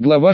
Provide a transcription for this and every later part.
Глава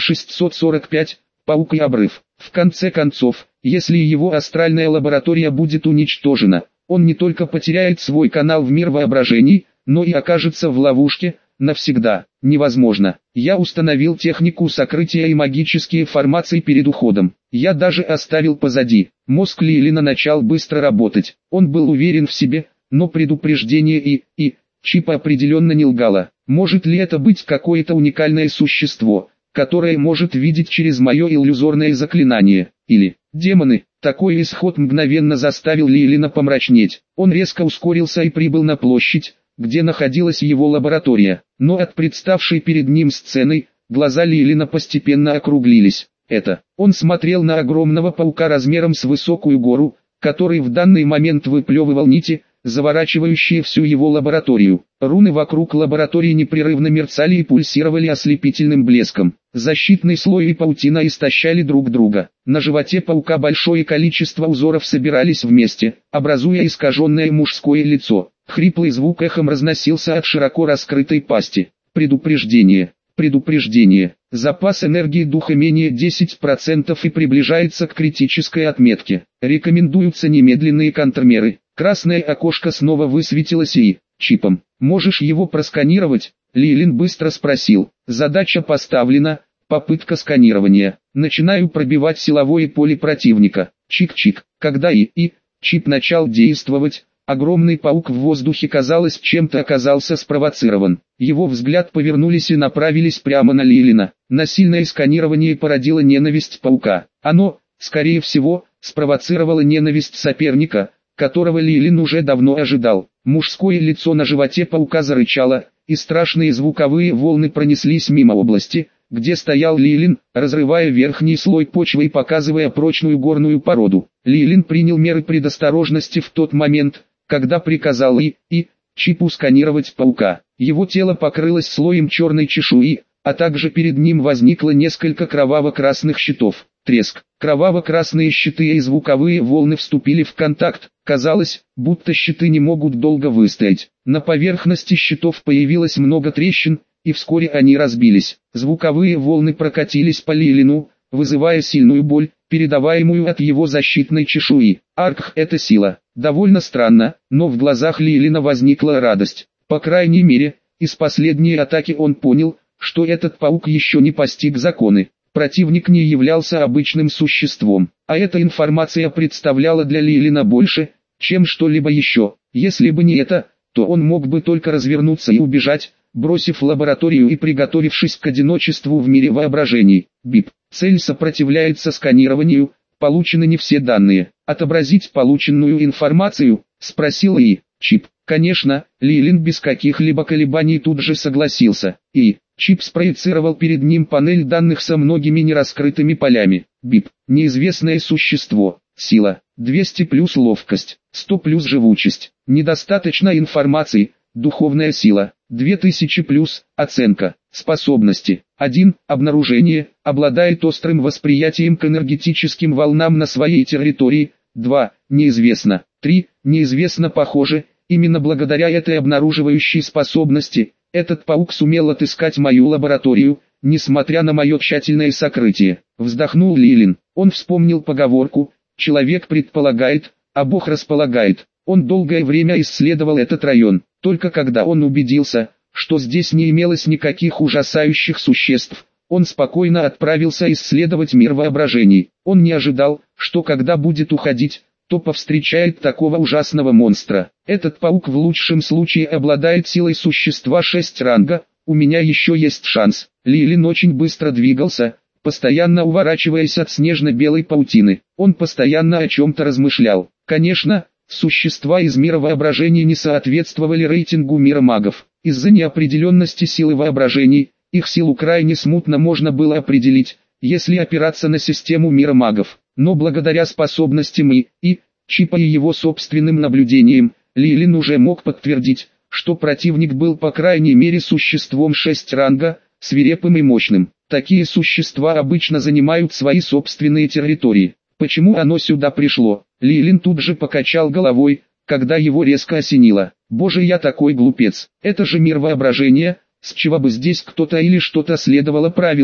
645. Паук и обрыв. В конце концов, если его астральная лаборатория будет уничтожена, он не только потеряет свой канал в мир воображений, но и окажется в ловушке, навсегда. Невозможно. Я установил технику сокрытия и магические формации перед уходом. Я даже оставил позади. Мозг Лилина начал быстро работать. Он был уверен в себе, но предупреждение и чипа определенно не лгало. Может ли это быть какое-то уникальное существо, которое может видеть через мое иллюзорное заклинание? Или демоны? Такой исход мгновенно заставил Лилина помрачнеть. Он резко ускорился и прибыл на площадь, где находилась его лаборатория. Но от представшей перед ним сцены, глаза Лилина постепенно округлились. Он смотрел на огромного паука размером с высокую гору, который в данный момент выплевывал нити, заворачивающие всю его лабораторию. Руны вокруг лаборатории непрерывно мерцали и пульсировали ослепительным блеском. Защитный слой и паутина истощали друг друга. На животе паука большое количество узоров собирались вместе, образуя искаженное мужское лицо. Хриплый звук эхом разносился от широко раскрытой пасти. Предупреждение. Предупреждение. Запас энергии духа менее 10% и приближается к критической отметке. Рекомендуются немедленные контрмеры. Красное окошко снова высветилось и чипом. «Можешь его просканировать?» Лилин быстро спросил. «Задача поставлена. Попытка сканирования. Начинаю пробивать силовое поле противника». Чик-чик. Когда чип начал действовать, огромный паук в воздухе, казалось, чем-то оказался спровоцирован. Его взгляд повернулись и направились прямо на Лилина. Насильное сканирование породило ненависть паука. Оно, скорее всего, спровоцировало ненависть соперника, которого Лилин уже давно ожидал. Мужское лицо на животе паука зарычало, и страшные звуковые волны пронеслись мимо области, где стоял Лилин, разрывая верхний слой почвы и показывая прочную горную породу. Лилин принял меры предосторожности в тот момент, когда приказал чипу сканировать паука. Его тело покрылось слоем черной чешуи, а также перед ним возникло несколько кроваво-красных щитов. Треск. Кроваво-красные щиты и звуковые волны вступили в контакт. Казалось, будто щиты не могут долго выстоять. На поверхности щитов появилось много трещин, и вскоре они разбились. Звуковые волны прокатились по Лилину, вызывая сильную боль, передаваемую от его защитной чешуи. Аркх — это сила. Довольно странно, но в глазах Лилина возникла радость. По крайней мере, из последней атаки он понял, что этот паук еще не постиг законы. Противник не являлся обычным существом, а эта информация представляла для Лилина больше, чем что-либо еще. Если бы не это, то он мог бы только развернуться и убежать, бросив лабораторию и приготовившись к одиночеству в мире воображений. Бип. Цель сопротивляется сканированию, получены не все данные. Отобразить полученную информацию, спросил чип. Конечно, Лилин без каких-либо колебаний тут же согласился. Чип спроецировал перед ним панель данных со многими нераскрытыми полями. Бип. Неизвестное существо. Сила. 200 плюс ловкость. 100 плюс живучесть. Недостаточно информации. Духовная сила. 2000 плюс. Оценка. Способности. 1. Обнаружение. Обладает острым восприятием к энергетическим волнам на своей территории. 2. Неизвестно. 3. Неизвестно похоже. Именно благодаря этой обнаруживающей способности, этот паук сумел отыскать мою лабораторию, несмотря на мое тщательное сокрытие. Вздохнул Лилин. Он вспомнил поговорку «Человек предполагает, а Бог располагает». Он долгое время исследовал этот район. Только когда он убедился, что здесь не имелось никаких ужасающих существ, он спокойно отправился исследовать мир воображений. Он не ожидал, что когда будет уходить, то повстречает такого ужасного монстра. Этот паук в лучшем случае обладает силой существа 6 ранга, у меня еще есть шанс. Лилин очень быстро двигался, постоянно уворачиваясь от снежно-белой паутины. Он постоянно о чем-то размышлял. Конечно, существа из мира воображений не соответствовали рейтингу мира магов. Из-за неопределенности силы воображений, их силу крайне смутно можно было определить, если опираться на систему мира магов. Но благодаря способностям чипа и его собственным наблюдениям, Лилин уже мог подтвердить, что противник был по крайней мере существом 6 ранга, свирепым и мощным. Такие существа обычно занимают свои собственные территории. Почему оно сюда пришло? Лилин тут же покачал головой, когда его резко осенило. Боже, я такой глупец. Это же мир воображения, с чего бы здесь кто-то или что-то следовало правилам.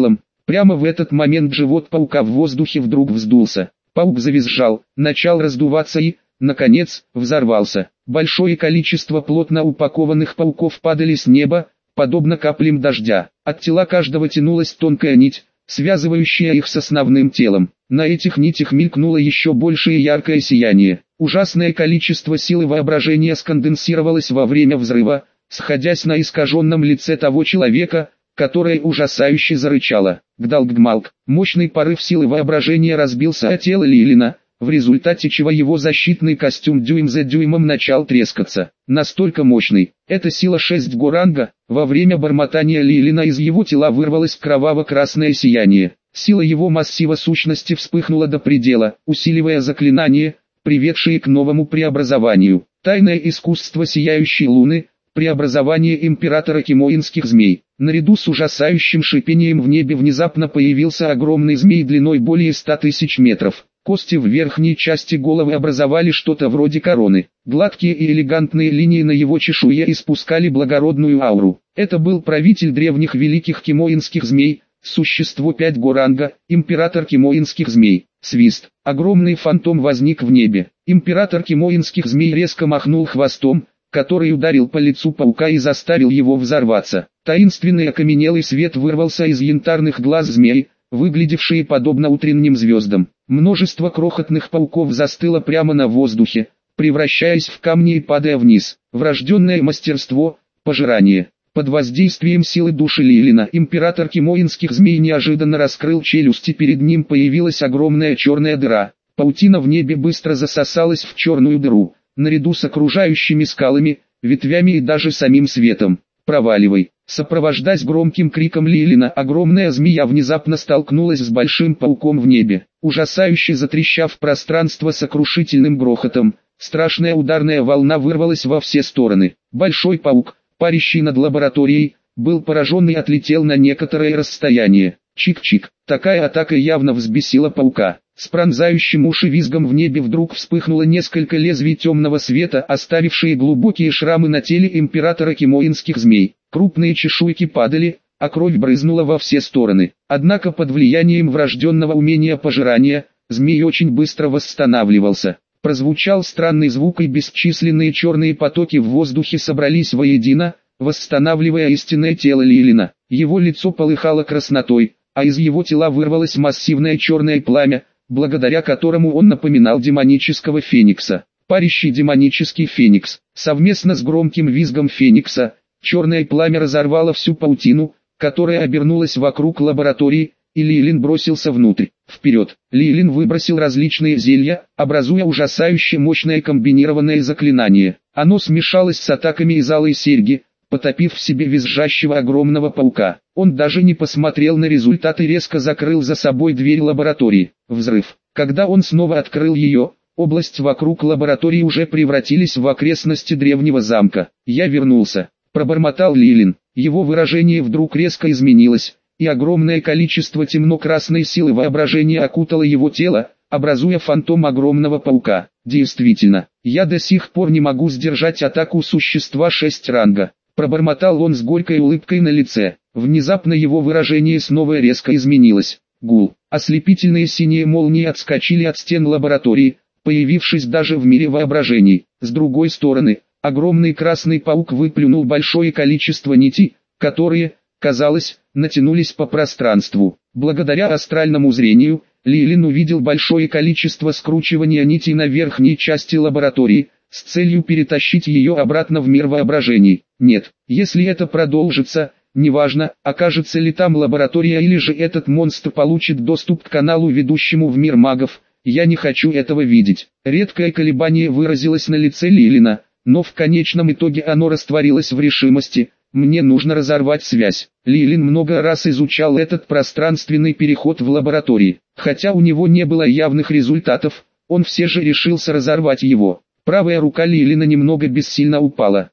Прямо в этот момент живот паука в воздухе вдруг вздулся. Паук завизжал, начал раздуваться и, наконец, взорвался. Большое количество плотно упакованных пауков падали с неба, подобно каплям дождя. От тела каждого тянулась тонкая нить, связывающая их с основным телом. На этих нитях мелькнуло еще большее яркое сияние. Ужасное количество силы воображения сконденсировалось во время взрыва, сходясь на искаженном лице того человека, которое ужасающе зарычало. Гдалгдмалк. Мощный порыв силы воображения разбился о тело Лилина, в результате чего его защитный костюм дюйм за дюймом начал трескаться. Настолько мощный. Эта сила 6 горанга, во время бормотания Лилина из его тела вырвалось кроваво-красное сияние. Сила его массива сущности вспыхнула до предела, усиливая заклинание, приведшее к новому преобразованию. Тайное искусство сияющей луны, преобразование императора кимоинских змей. Наряду с ужасающим шипением в небе внезапно появился огромный змей длиной более 100 тысяч метров. Кости в верхней части головы образовали что-то вроде короны. Гладкие и элегантные линии на его чешуе испускали благородную ауру. Это был правитель древних великих кимоинских змей, существо 5 горанга, император кимоинских змей. Свист. Огромный фантом возник в небе. Император кимоинских змей резко махнул хвостом, который ударил по лицу паука и заставил его взорваться. Таинственный окаменелый свет вырвался из янтарных глаз змей, выглядевшие подобно утренним звездам. Множество крохотных пауков застыло прямо на воздухе, превращаясь в камни и падая вниз. Врожденное мастерство, пожирание. Под воздействием силы души Лилина император кимоинских змей неожиданно раскрыл челюсть, и перед ним появилась огромная черная дыра. Паутина в небе быстро засосалась в черную дыру, наряду с окружающими скалами, ветвями и даже самим светом. «Проваливай!» Сопровождаясь громким криком Лилина, огромная змея внезапно столкнулась с большим пауком в небе. Ужасающе затрещав пространство сокрушительным грохотом, страшная ударная волна вырвалась во все стороны. Большой паук, парящий над лабораторией, был поражен и отлетел на некоторое расстояние. Чик-чик. Такая атака явно взбесила паука. С пронзающим уши визгом в небе вдруг вспыхнуло несколько лезвий темного света, оставившие глубокие шрамы на теле императора кимоинских змей. Крупные чешуйки падали, а кровь брызнула во все стороны. Однако под влиянием врожденного умения пожирания, змей очень быстро восстанавливался. Прозвучал странный звук, и бесчисленные черные потоки в воздухе собрались воедино, восстанавливая истинное тело Лилина. Его лицо полыхало краснотой, а из его тела вырвалось массивное черное пламя, благодаря которому он напоминал демонического феникса. Парящий демонический феникс. Совместно с громким визгом феникса, черное пламя разорвало всю паутину, которая обернулась вокруг лаборатории, и Лилин бросился внутрь. Вперед! Лилин выбросил различные зелья, образуя ужасающе мощное комбинированное заклинание. Оно смешалось с атаками из алой серьги, потопив в себе визжащего огромного паука. Он даже не посмотрел на результат и резко закрыл за собой дверь лаборатории. Взрыв. Когда он снова открыл ее, область вокруг лаборатории уже превратились в окрестности древнего замка. «Я вернулся», — пробормотал Лилин. Его выражение вдруг резко изменилось, и огромное количество темно-красной силы воображения окутало его тело, образуя фантом огромного паука. «Действительно, я до сих пор не могу сдержать атаку существа 6 ранга», — пробормотал он с горькой улыбкой на лице. Внезапно его выражение снова резко изменилось. Гул. Ослепительные синие молнии отскочили от стен лаборатории, появившись даже в мире воображений. С другой стороны, огромный красный паук выплюнул большое количество нитей, которые, казалось, натянулись по пространству. Благодаря астральному зрению, Лилин увидел большое количество скручивания нитей на верхней части лаборатории, с целью перетащить ее обратно в мир воображений. Нет, если это продолжится, неважно, окажется ли там лаборатория или же этот монстр получит доступ к каналу, ведущему в мир магов, я не хочу этого видеть. Редкое колебание выразилось на лице Лилина, но в конечном итоге оно растворилось в решимости: мне нужно разорвать связь. Лилин много раз изучал этот пространственный переход в лаборатории. Хотя у него не было явных результатов, он все же решился разорвать его. Правая рука Лилина немного бессильно упала.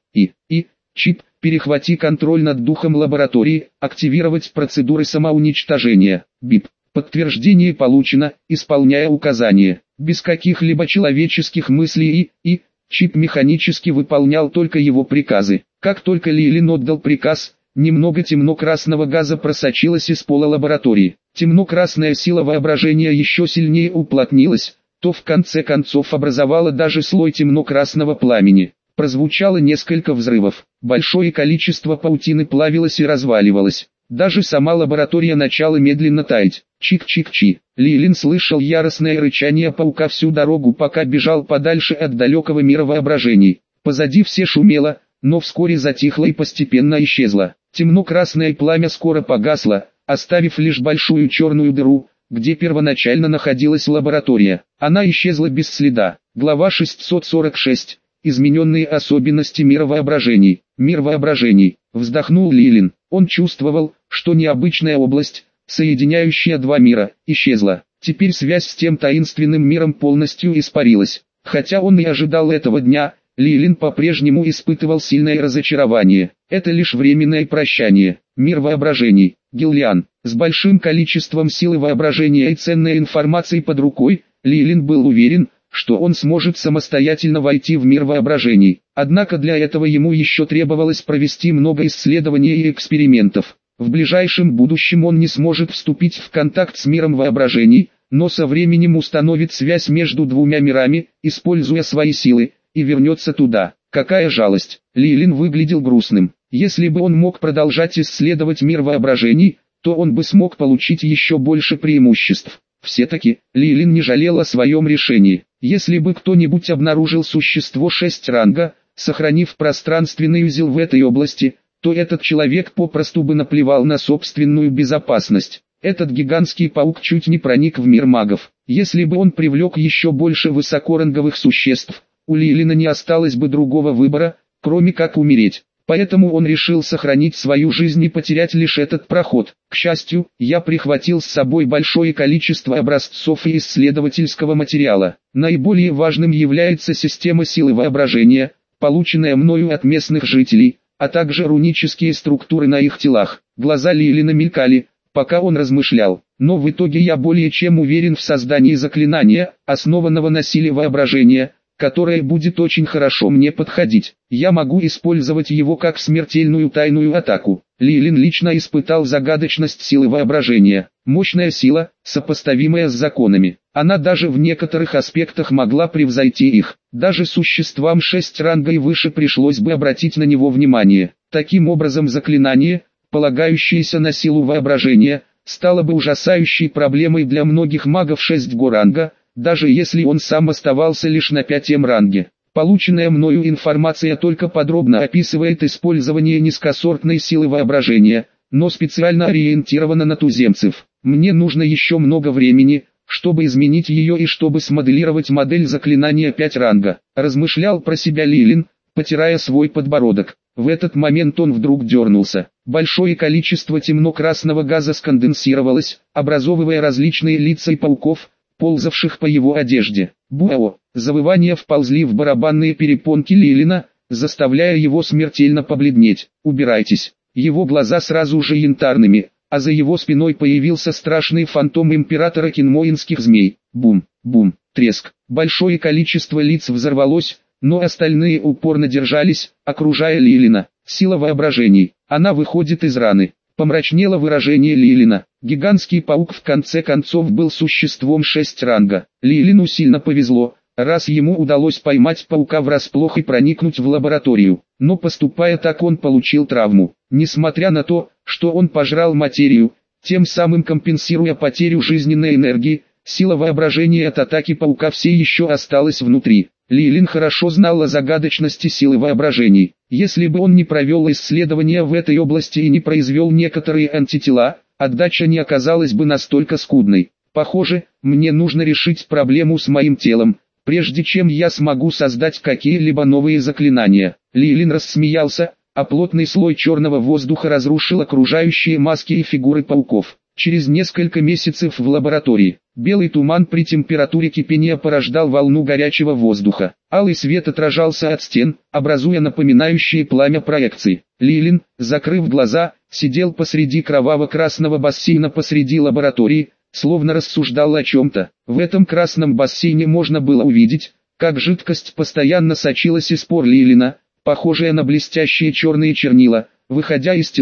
Чип, перехвати контроль над духом лаборатории, активировать процедуры самоуничтожения. Бип. Подтверждение получено, исполняя указания. Без каких-либо человеческих мыслей Чип механически выполнял только его приказы. Как только Лилин отдал приказ, немного темно-красного газа просочилось из пола лаборатории. темно-красная сила воображения еще сильнее уплотнилась, то в конце концов образовала даже слой темно-красного пламени. Прозвучало несколько взрывов, большое количество паутины плавилось и разваливалось. Даже сама лаборатория начала медленно таять. Чик-чик-чи. Лилин слышал яростное рычание паука всю дорогу, пока бежал подальше от далекого мира воображений. Позади все шумело, но вскоре затихло и постепенно исчезло. Темно-красное пламя скоро погасло, оставив лишь большую черную дыру, где первоначально находилась лаборатория. Она исчезла без следа. Глава 646. Измененные особенности мира воображений. Мир воображений. Вздохнул Лилин. Он чувствовал, что необычная область, соединяющая два мира, исчезла. Теперь связь с тем таинственным миром полностью испарилась. Хотя он и ожидал этого дня, Лилин по-прежнему испытывал сильное разочарование. Это лишь временное прощание. Мир воображений. Гиллиан. С большим количеством силы воображения и ценной информации под рукой, Лилин был уверен, что он сможет самостоятельно войти в мир воображений. Однако для этого ему еще требовалось провести много исследований и экспериментов. В ближайшем будущем он не сможет вступить в контакт с миром воображений, но со временем установит связь между двумя мирами, используя свои силы, и вернется туда. Какая жалость! Лилин выглядел грустным. Если бы он мог продолжать исследовать мир воображений, то он бы смог получить еще больше преимуществ. Все-таки, Лилин не жалел о своем решении. Если бы кто-нибудь обнаружил существо 6 ранга, сохранив пространственный узел в этой области, то этот человек попросту бы наплевал на собственную безопасность. Этот гигантский паук чуть не проник в мир магов. Если бы он привлек еще больше высокоранговых существ, у Лилина не осталось бы другого выбора, кроме как умереть. Поэтому он решил сохранить свою жизнь и потерять лишь этот проход. К счастью, я прихватил с собой большое количество образцов и исследовательского материала. Наиболее важным является система силы воображения, полученная мною от местных жителей, а также рунические структуры на их телах. Глаза Лилина мелькали, пока он размышлял. Но в итоге я более чем уверен в создании заклинания, основанного на силе воображения, которое будет очень хорошо мне подходить. Я могу использовать его как смертельную тайную атаку. Лилин лично испытал загадочность силы воображения. Мощная сила, сопоставимая с законами. Она даже в некоторых аспектах могла превзойти их. Даже существам 6 ранга и выше пришлось бы обратить на него внимание. Таким образом заклинание, полагающееся на силу воображения, стало бы ужасающей проблемой для многих магов 6 ранга, даже если он сам оставался лишь на 5 ранге. Полученная мною информация только подробно описывает использование низкосортной силы воображения, но специально ориентирована на туземцев. Мне нужно еще много времени, чтобы изменить ее и чтобы смоделировать модель заклинания 5 ранга. Размышлял про себя Лилин, потирая свой подбородок. В этот момент он вдруг дернулся. Большое количество темно-красного газа сконденсировалось, образовывая различные лица и пауков, ползавших по его одежде. Буао! Завывания вползли в барабанные перепонки Лилина, заставляя его смертельно побледнеть. «Убирайтесь!» Его глаза сразу же янтарными, а за его спиной появился страшный фантом императора кинмоинских змей. Бум, бум, треск. Большое количество лиц взорвалось, но остальные упорно держались, окружая Лилина. Сила воображений. Она выходит из раны. Помрачнело выражение Лилина. Гигантский паук в конце концов был существом 6 ранга. Лилину сильно повезло, раз ему удалось поймать паука врасплох и проникнуть в лабораторию. Но поступая так, он получил травму. Несмотря на то, что он пожрал материю, тем самым компенсируя потерю жизненной энергии, сила воображения от атаки паука все еще осталась внутри. Лилин хорошо знал о загадочности силы воображений. Если бы он не провел исследования в этой области и не произвел некоторые антитела, отдача не оказалась бы настолько скудной. Похоже, мне нужно решить проблему с моим телом, прежде чем я смогу создать какие-либо новые заклинания. Лилин рассмеялся, а плотный слой черного воздуха разрушил окружающие маски и фигуры пауков. Через несколько месяцев в лаборатории, белый туман при температуре кипения порождал волну горячего воздуха. Алый свет отражался от стен, образуя напоминающие пламя проекции. Лилин, закрыв глаза, сидел посреди кроваво-красного бассейна посреди лаборатории, словно рассуждал о чем-то. В этом красном бассейне можно было увидеть, как жидкость постоянно сочилась из пор Лилина, похожая на блестящие черные чернила, выходя из тела,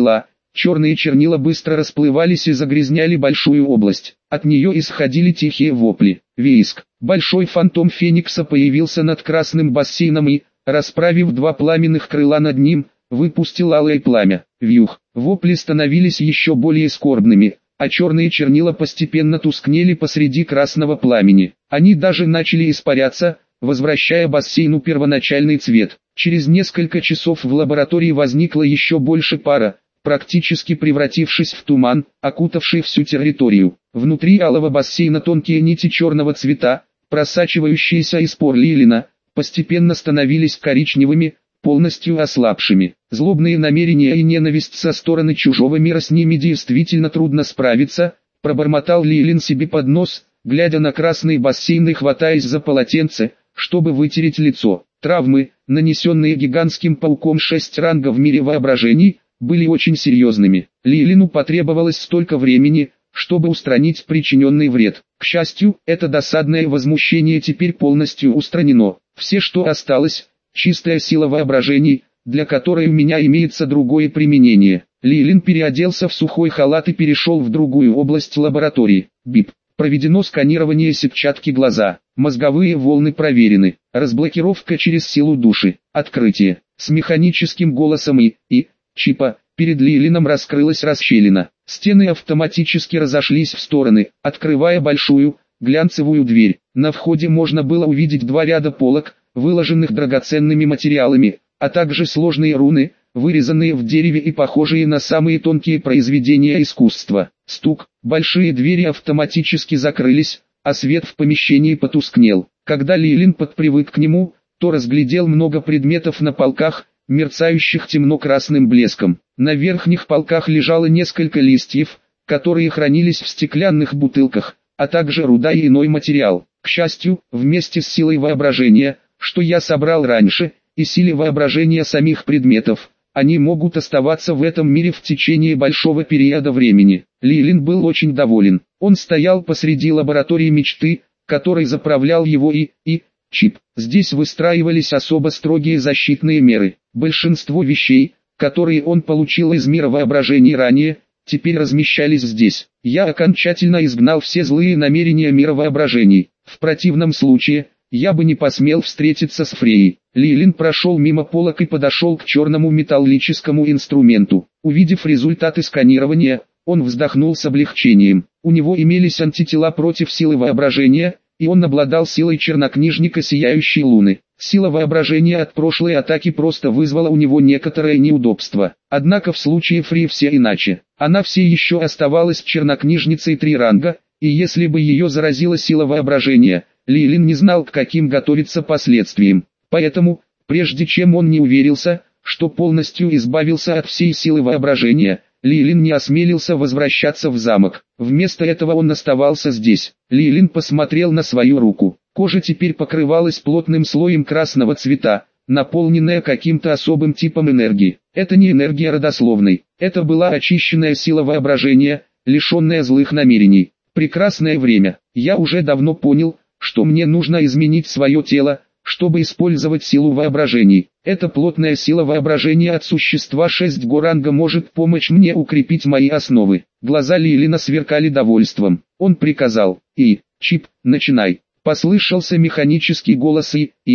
Черные чернила быстро расплывались и загрязняли большую область. От нее исходили тихие вопли. Виск. Большой фантом Феникса появился над красным бассейном и, расправив два пламенных крыла над ним, выпустил алое пламя. Вьюх. Вопли становились еще более скорбными, а черные чернила постепенно тускнели посреди красного пламени. Они даже начали испаряться, возвращая бассейну первоначальный цвет. Через несколько часов в лаборатории возникло еще больше пара, практически превратившись в туман, окутавший всю территорию. Внутри алого бассейна тонкие нити черного цвета, просачивающиеся из пор Лилина, постепенно становились коричневыми, полностью ослабшими. Злобные намерения и ненависть со стороны чужого мира, с ними действительно трудно справиться, пробормотал Лилин себе под нос, глядя на красный бассейн и хватаясь за полотенце, чтобы вытереть лицо. Травмы, нанесенные гигантским пауком 6 ранга в мире воображений, были очень серьезными. Лилину потребовалось столько времени, чтобы устранить причиненный вред. К счастью, это досадное возмущение теперь полностью устранено. Все, что осталось, чистая сила воображений, для которой у меня имеется другое применение. Лилин переоделся в сухой халат и перешел в другую область лаборатории. Бип. Проведено сканирование сетчатки глаза. Мозговые волны проверены. Разблокировка через силу души. Открытие. С механическим голосом и чипа, перед Лилином раскрылась расщелина. Стены автоматически разошлись в стороны, открывая большую, глянцевую дверь. На входе можно было увидеть два ряда полок, выложенных драгоценными материалами, а также сложные руны, вырезанные в дереве и похожие на самые тонкие произведения искусства. Стук, большие двери автоматически закрылись, а свет в помещении потускнел. Когда Лилин подпривык к нему, то разглядел много предметов на полках, мерцающих темно-красным блеском. На верхних полках лежало несколько листьев, которые хранились в стеклянных бутылках, а также руда и иной материал. К счастью, вместе с силой воображения, что я собрал раньше, и силе воображения самих предметов, они могут оставаться в этом мире в течение большого периода времени. Лилин был очень доволен. Он стоял посреди лаборатории мечты, которой заправлял его чип. Здесь выстраивались особо строгие защитные меры. Большинство вещей, которые он получил из мира воображений ранее, теперь размещались здесь. Я окончательно изгнал все злые намерения мира воображений. В противном случае, я бы не посмел встретиться с Фреей. Лилин прошел мимо полок и подошел к черному металлическому инструменту. Увидев результаты сканирования, он вздохнул с облегчением. У него имелись антитела против силы воображения, и он обладал силой чернокнижника Сияющей Луны. Сила воображения от прошлой атаки просто вызвала у него некоторое неудобство. Однако в случае Фри все иначе. Она все еще оставалась чернокнижницей 3 ранга, и если бы ее заразила сила воображения, Лилин не знал, к каким готовиться последствиям. Поэтому, прежде чем он не уверился, что полностью избавился от всей силы воображения, Лилин не осмелился возвращаться в замок. Вместо этого он оставался здесь. Лилин посмотрел на свою руку. Кожа теперь покрывалась плотным слоем красного цвета, наполненная каким-то особым типом энергии. Это не энергия родословной. Это была очищенная сила воображения, лишенная злых намерений. Прекрасное время. Я уже давно понял, что мне нужно изменить свое тело, чтобы использовать силу воображений. Эта плотная сила воображения от существа 6 ранга может помочь мне укрепить мои основы. Глаза Лилина сверкали довольством. Он приказал: чип, начинай. Послышался механический голос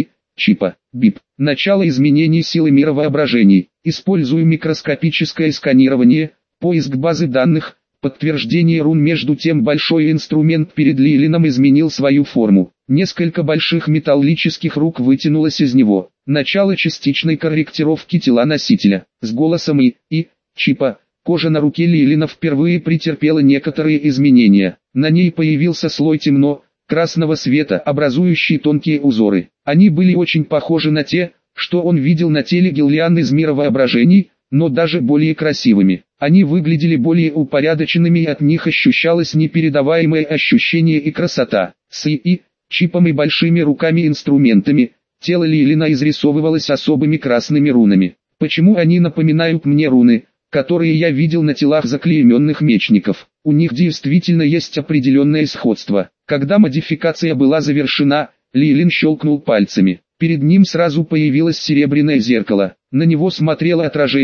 чипа. Бип. Начало изменений силы мира воображений. Использую микроскопическое сканирование, поиск базы данных, подтверждение рун. Между тем большой инструмент перед Лилином изменил свою форму. Несколько больших металлических рук вытянулось из него. Начало частичной корректировки тела носителя. С голосом чипа, кожа на руке Лилина впервые претерпела некоторые изменения. На ней появился слой темно-красного света, образующий тонкие узоры. Они были очень похожи на те, что он видел на теле Гиллиан из мира воображений, но даже более красивыми. Они выглядели более упорядоченными, и от них ощущалось непередаваемое ощущение и красота. С чипом и большими руками-инструментами, тело Лилина изрисовывалось особыми красными рунами. Почему они напоминают мне руны, которые я видел на телах заклейменных мечников? У них действительно есть определенное сходство. Когда модификация была завершена, Лилин щелкнул пальцами. Перед ним сразу появилось серебряное зеркало. На него смотрело отражение,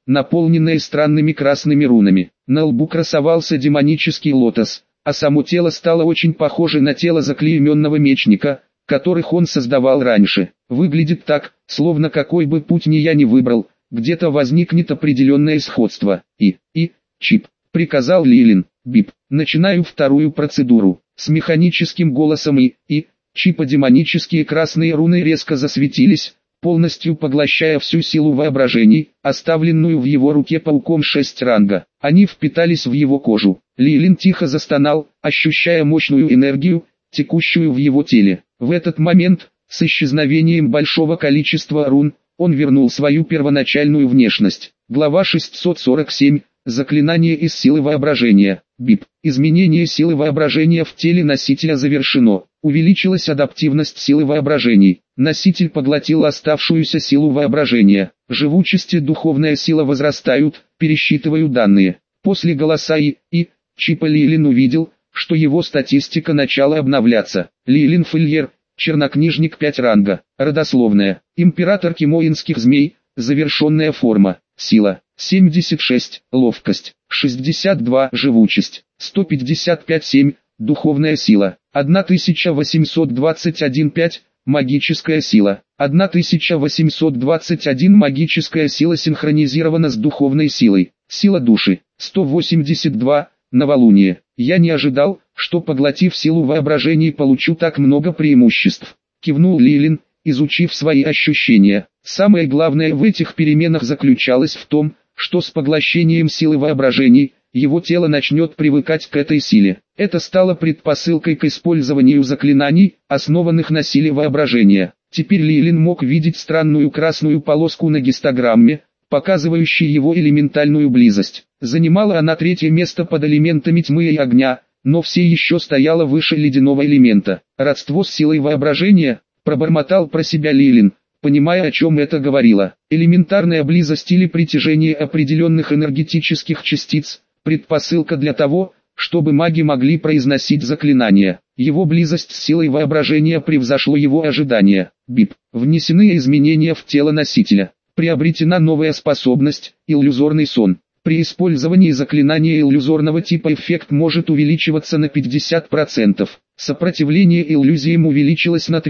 наполненное странными красными рунами. На лбу красовался демонический лотос, а само тело стало очень похоже на тело заклейменного мечника, которых он создавал раньше. Выглядит так, словно какой бы путь ни я ни выбрал, где-то возникнет определенное сходство. Чип, приказал Лилин. Бип, начинаю вторую процедуру. С механическим голосом Чипа демонические красные руны резко засветились, полностью поглощая всю силу воображений, оставленную в его руке пауком 6 ранга. Они впитались в его кожу. Лилин тихо застонал, ощущая мощную энергию, текущую в его теле. В этот момент, с исчезновением большого количества рун, он вернул свою первоначальную внешность. Глава 647. Заклинание из силы воображения. Бип. Изменение силы воображения в теле носителя завершено. Увеличилась адаптивность силы воображений. Носитель поглотил оставшуюся силу воображения. Живучесть и духовная сила возрастают, пересчитываю данные. После голоса Чипа Лилин увидел, что его статистика начала обновляться. Лилин Фильер, чернокнижник 5 ранга, родословная, император кимоинских змей, завершенная форма, сила, 76, ловкость, 62, живучесть, 155-7, духовная сила, 1821-5, магическая сила, 1821 магическая сила синхронизирована с духовной силой, сила души, 182, новолуние. Я не ожидал, что поглотив силу воображения получу так много преимуществ. Кивнул Лилин, изучив свои ощущения. Самое главное в этих переменах заключалось в том, что с поглощением силы воображений, его тело начнет привыкать к этой силе. Это стало предпосылкой к использованию заклинаний, основанных на силе воображения. Теперь Лилин мог видеть странную красную полоску на гистограмме, показывающей его элементальную близость. Занимала она 3-е место под элементами тьмы и огня, но все еще стояла выше ледяного элемента. Родство с силой воображения, пробормотал про себя Лилин, понимая, о чем это говорило. Элементарная близость или притяжение определенных энергетических частиц, предпосылка для того, чтобы маги могли произносить заклинания. Его близость с силой воображения превзошло его ожидания. Бип. Внесены изменения в тело носителя. Приобретена новая способность, иллюзорный сон. При использовании заклинания иллюзорного типа эффект может увеличиваться на 50%. Сопротивление иллюзиям увеличилось на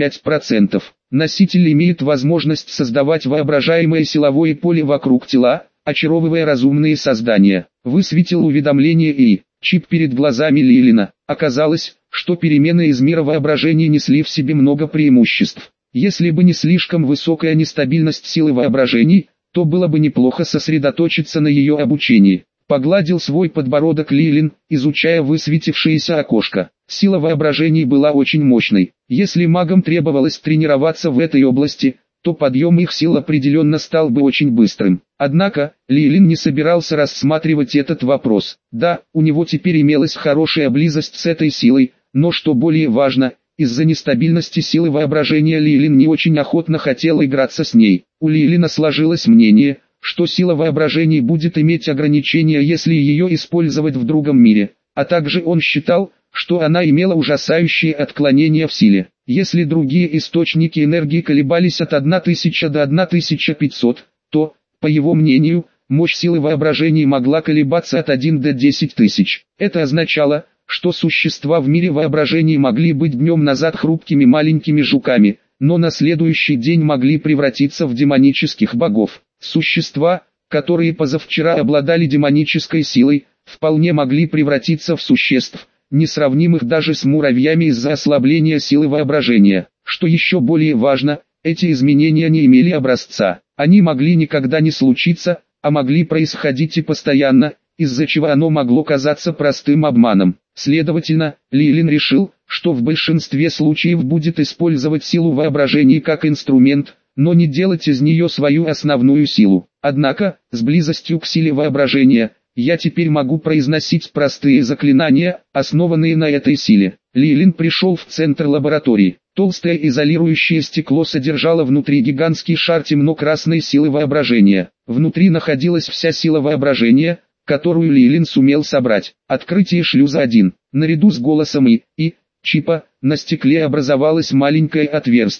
35%. Носитель имеет возможность создавать воображаемое силовое поле вокруг тела, очаровывая разумные создания. Высветил уведомление Чип перед глазами Лилина. Оказалось, что перемены из мира воображения несли в себе много преимуществ. Если бы не слишком высокая нестабильность силы воображений, то было бы неплохо сосредоточиться на ее обучении. Погладил свой подбородок Лилин, изучая высветившееся окошко. Сила воображений была очень мощной. Если магам требовалось тренироваться в этой области, то подъем их сил определенно стал бы очень быстрым. Однако, Лилин не собирался рассматривать этот вопрос. Да, у него теперь имелась хорошая близость с этой силой, но что более важно, из-за нестабильности силы воображения Лилин не очень охотно хотел играться с ней. У Лилина сложилось мнение, что сила воображения будет иметь ограничения, если ее использовать в другом мире, а также он считал, что она имела ужасающие отклонения в силе. Если другие источники энергии колебались от 1000 до 1500, то, по его мнению, мощь силы воображения могла колебаться от 1 до 10 тысяч. Это означало, что существа в мире воображения могли быть днем назад хрупкими маленькими жуками, но на следующий день могли превратиться в демонических богов. Существа, которые позавчера обладали демонической силой, вполне могли превратиться в существ, несравнимых даже с муравьями из-за ослабления силы воображения. Что еще более важно, эти изменения не имели образца. Они могли никогда не случиться, а могли происходить и постоянно, из-за чего оно могло казаться простым обманом. Следовательно, Лилин решил, что в большинстве случаев будет использовать силу воображения как инструмент, но не делать из нее свою основную силу. Однако, с близостью к силе воображения, я теперь могу произносить простые заклинания, основанные на этой силе. Лилин пришел в центр лаборатории. Толстое изолирующее стекло содержало внутри гигантский шар темно-красной силы воображения. Внутри находилась вся сила воображения, которую Лилин сумел собрать. Открытие шлюза 1. Наряду с голосом Чипа, на стекле образовалось маленькое отверстие.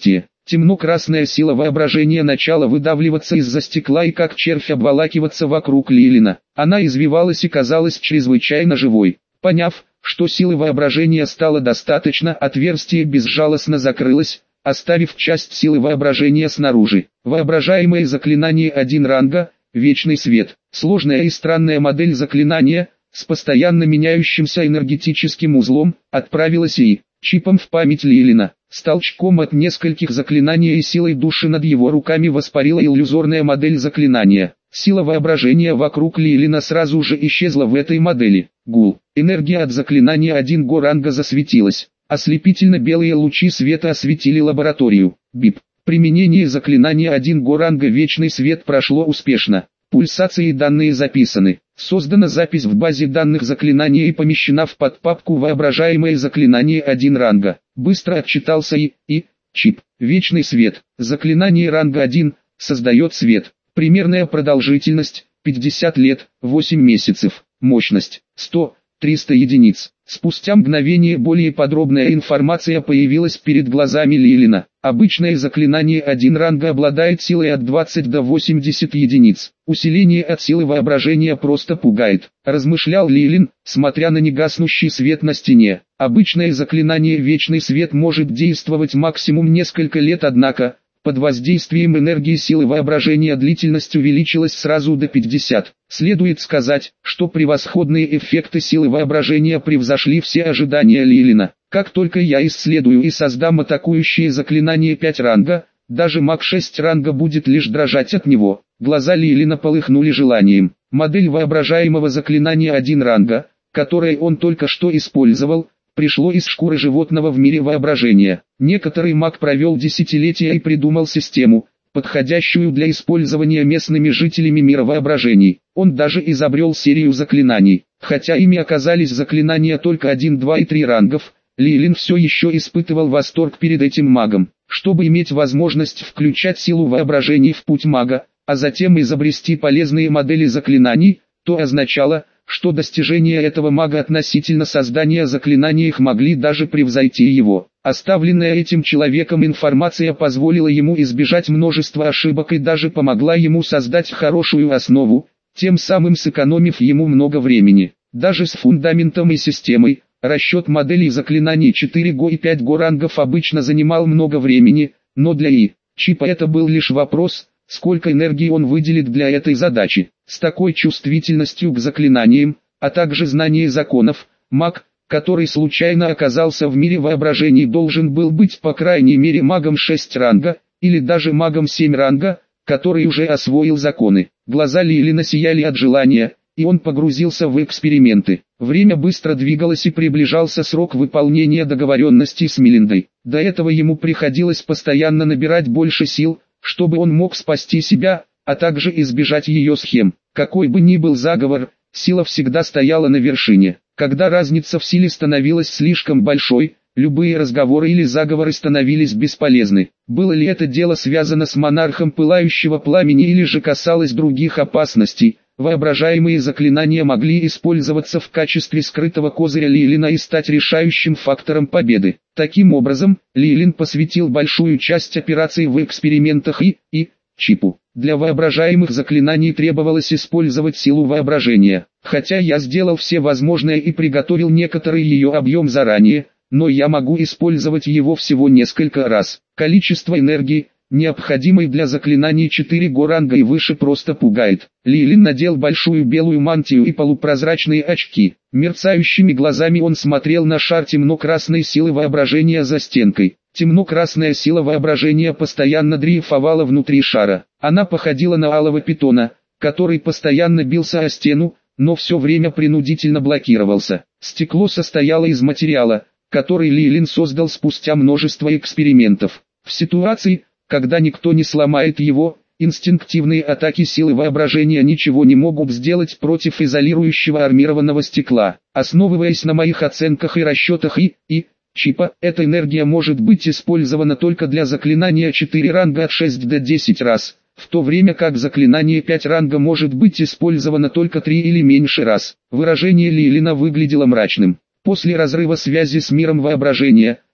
Темно-красная сила воображения начала выдавливаться из-за стекла и как червь обволакиваться вокруг Лилина. Она извивалась и казалась чрезвычайно живой. Поняв, что силы воображения стало достаточно, отверстие безжалостно закрылось, оставив часть силы воображения снаружи. Воображаемое заклинание 1 ранга, Вечный Свет. Сложная и странная модель заклинания, с постоянно меняющимся энергетическим узлом, отправилась и чипом в память Лилина. С толчком от нескольких заклинаний и силой души над его руками воспарила иллюзорная модель заклинания. Сила воображения вокруг Лилина сразу же исчезла в этой модели. Гул. Энергия от заклинания 1 ранга засветилась. Ослепительно-белые лучи света осветили лабораторию. Бип. Применение заклинания 1 ранга Вечный Свет прошло успешно. Пульсации данные записаны. Создана запись в базе данных заклинания и помещена в подпапку «Воображаемое заклинание 1 ранга». Быстро отчитался и чип. Вечный Свет. Заклинание ранга 1. Создает свет. Примерная продолжительность 50 лет, 8 месяцев. Мощность 100-300 единиц. Спустя мгновение более подробная информация появилась перед глазами Лилина. Обычное заклинание 1 ранга обладает силой от 20 до 80 единиц. Усиление от силы воображения просто пугает, размышлял Лилин, смотря на негаснущий свет на стене. Обычное заклинание Вечный Свет может действовать максимум несколько лет, однако, под воздействием энергии силы воображения длительность увеличилась сразу до 50. Следует сказать, что превосходные эффекты силы воображения превзошли все ожидания Лилина. Как только я исследую и создам атакующее заклинание 5 ранга, даже маг 6 ранга будет лишь дрожать от него. Глаза Лилина полыхнули желанием. Модель воображаемого заклинания 1 ранга, которое он только что использовал, пришло из шкуры животного в мире воображения. Некоторый маг провел десятилетия и придумал систему, подходящую для использования местными жителями мира воображений. Он даже изобрел серию заклинаний. Хотя ими оказались заклинания только 1, 2 и 3 рангов, Лилин все еще испытывал восторг перед этим магом. Чтобы иметь возможность включать силу воображений в путь мага, а затем изобрести полезные модели заклинаний, то означало, что достижения этого мага относительно создания заклинаний их могли даже превзойти его. Оставленная этим человеком информация позволила ему избежать множества ошибок и даже помогла ему создать хорошую основу, тем самым сэкономив ему много времени. Даже с фундаментом и системой, расчет моделей заклинаний 4 и 5 рангов обычно занимал много времени, но для чипа это был лишь вопрос, сколько энергии он выделит для этой задачи. С такой чувствительностью к заклинаниям, а также знанием законов, маг, который случайно оказался в мире воображений, должен был быть по крайней мере магом 6 ранга, или даже магом 7 ранга, который уже освоил законы. Глаза Лилина сияли от желания, и он погрузился в эксперименты. Время быстро двигалось и приближался срок выполнения договоренности с Мелиндой. До этого ему приходилось постоянно набирать больше сил, чтобы он мог спасти себя, а также избежать ее схем. Какой бы ни был заговор, сила всегда стояла на вершине. Когда разница в силе становилась слишком большой, любые разговоры или заговоры становились бесполезны. Было ли это дело связано с монархом пылающего пламени или же касалось других опасностей, воображаемые заклинания могли использоваться в качестве скрытого козыря Лилина и стать решающим фактором победы. Таким образом, Лилин посвятил большую часть операций в экспериментах и чипу. Для воображаемых заклинаний требовалось использовать силу воображения. Хотя я сделал все возможное и приготовил некоторый ее объем заранее, но я могу использовать его всего несколько раз. Количество энергии, необходимой для заклинаний 4 ранга и выше, просто пугает. Лилин надел большую белую мантию и полупрозрачные очки. Мерцающими глазами он смотрел на шар темно-красной силы воображения за стенкой. Темно-красная сила воображения постоянно дрейфовала внутри шара. Она походила на алого питона, который постоянно бился о стену, но все время принудительно блокировался. Стекло состояло из материала, который Лилин создал спустя множество экспериментов. В ситуации, когда никто не сломает его, инстинктивные атаки силы воображения ничего не могут сделать против изолирующего армированного стекла. Основываясь на моих оценках и расчетах чипа, эта энергия может быть использована только для заклинания 4 ранга от 6 до 10 раз, в то время как заклинание 5 ранга может быть использовано только 3 или меньше раз. Выражение Лилина выглядело мрачным. После разрыва связи с миром воображения,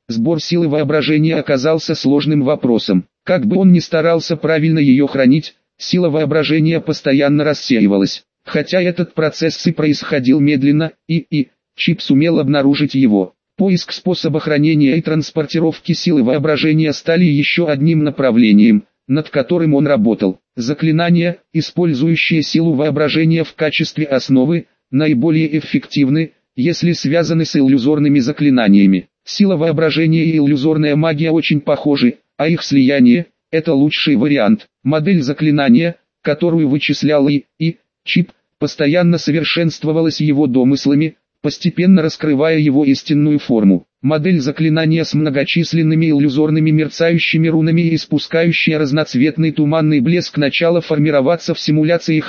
Сбор силы воображения оказался сложным вопросом. Как бы он ни старался правильно ее хранить, сила воображения постоянно рассеивалась. Хотя этот процесс и происходил медленно, и чип сумел обнаружить его. Поиск способа хранения и транспортировки силы воображения стали еще одним направлением, над которым он работал. Заклинания, использующие силу воображения в качестве основы, наиболее эффективны, если связаны с иллюзорными заклинаниями. Сила воображения и иллюзорная магия очень похожи, а их слияние – это лучший вариант. Модель заклинания, которую вычислял чип, постоянно совершенствовалась его домыслами, постепенно раскрывая его истинную форму. Модель заклинания с многочисленными иллюзорными мерцающими рунами и испускающая разноцветный туманный блеск начала формироваться в симуляциях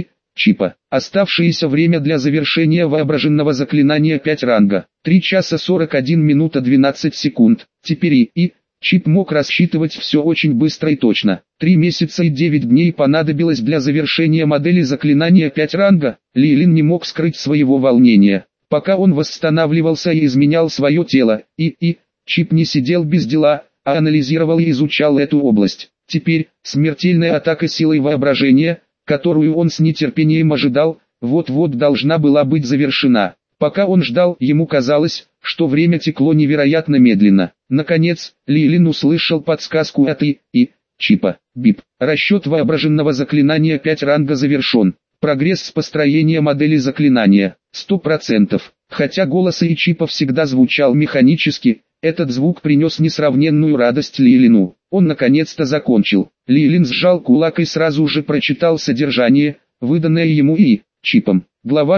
чипа. Оставшееся время для завершения воображенного заклинания 5 ранга. 3 часа 41 минута 12 секунд. Теперь чип мог рассчитывать все очень быстро и точно. 3 месяца и 9 дней понадобилось для завершения модели заклинания 5 ранга. Лилин не мог скрыть своего волнения. Пока он восстанавливался и изменял свое тело, чип не сидел без дела, а анализировал и изучал эту область. Теперь, смертельная атака силой воображения, которую он с нетерпением ожидал, вот-вот должна была быть завершена. Пока он ждал, ему казалось, что время текло невероятно медленно. Наконец, Лилин услышал подсказку от чипа. Бип. Расчет воображенного заклинания 5 ранга завершен. Прогресс с построения модели заклинания 100%. Хотя голос чипа всегда звучал механически, этот звук принес несравненную радость Лилину. Он наконец-то закончил. Лилин сжал кулак и сразу же прочитал содержание, выданное ему чипом. Глава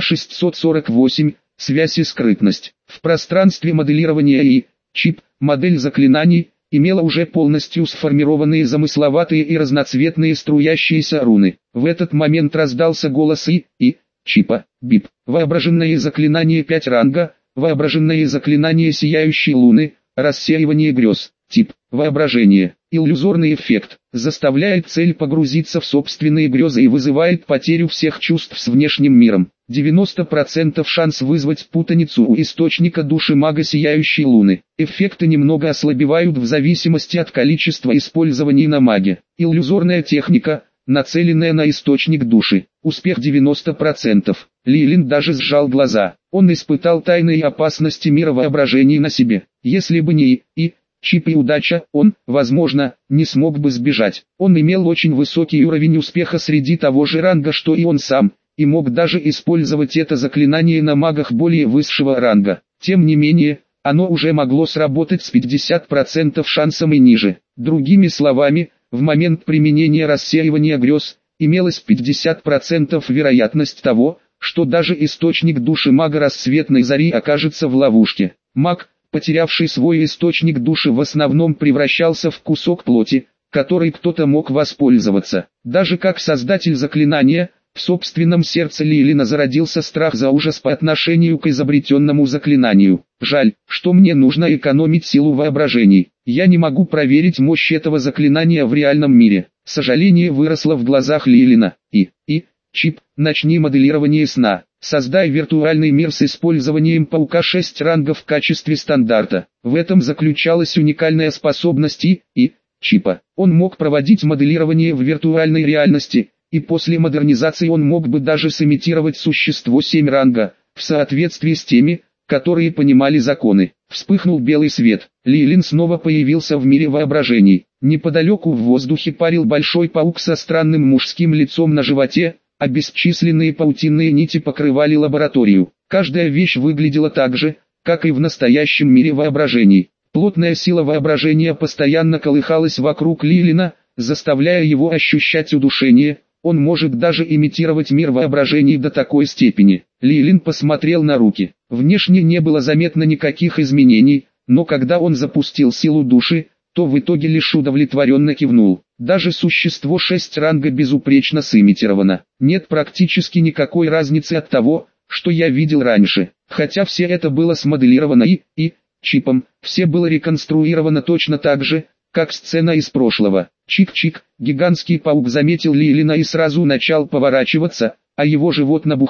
648. Связь и скрытность. В пространстве моделирования чип, модель заклинаний, имела уже полностью сформированные замысловатые и разноцветные струящиеся руны. В этот момент раздался голос чипа. Бип. Воображенное заклинание 5 ранга, воображенное заклинание сияющей луны, рассеивание грез. Тип. Воображение. Иллюзорный эффект. Заставляет цель погрузиться в собственные грезы и вызывает потерю всех чувств с внешним миром. 90% шанс вызвать путаницу у источника души мага сияющей луны. Эффекты немного ослабевают в зависимости от количества использований на маге. Иллюзорная техника, нацеленная на источник души. Успех 90%. Лилин даже сжал глаза. Он испытал тайные опасности мира воображений на себе. Если бы не чип и удача, он, возможно, не смог бы сбежать. Он имел очень высокий уровень успеха среди того же ранга, что и он сам, и мог даже использовать это заклинание на магах более высшего ранга. Тем не менее, оно уже могло сработать с 50% шансом и ниже. Другими словами, в момент применения рассеивания грез, имелось 50% вероятность того, что даже источник души мага рассветной зари окажется в ловушке. Маг, потерявший свой источник души, в основном превращался в кусок плоти, который кто-то мог воспользоваться. Даже как создатель заклинания, в собственном сердце Лилина зародился страх за ужас по отношению к изобретенному заклинанию. Жаль, что мне нужно экономить силу воображений. Я не могу проверить мощь этого заклинания в реальном мире. Сожаление выросло в глазах Лилина. Чип, начни моделирование сна. Создай виртуальный мир с использованием паука 6 рангов в качестве стандарта. В этом заключалась уникальная способность чипа. Он мог проводить моделирование в виртуальной реальности, и после модернизации он мог бы даже сымитировать существо 7 ранга, в соответствии с теми, которые понимали законы. Вспыхнул белый свет. Лилин снова появился в мире воображений. Неподалеку в воздухе парил большой паук со странным мужским лицом на животе, а бесчисленные паутинные нити покрывали лабораторию. Каждая вещь выглядела так же, как и в настоящем мире воображений. Плотная сила воображения постоянно колыхалась вокруг Лилина, заставляя его ощущать удушение. Он может даже имитировать мир воображений до такой степени. Лилин посмотрел на руки. Внешне не было заметно никаких изменений, но когда он запустил силу души, то в итоге лишь удовлетворенно кивнул. Даже существо 6 ранга безупречно сымитировано. Нет практически никакой разницы от того, что я видел раньше. Хотя все это было смоделировано чипом, все было реконструировано точно так же, как сцена из прошлого. Чик-чик, гигантский паук заметил Лилина и сразу начал поворачиваться, а его живот набухать,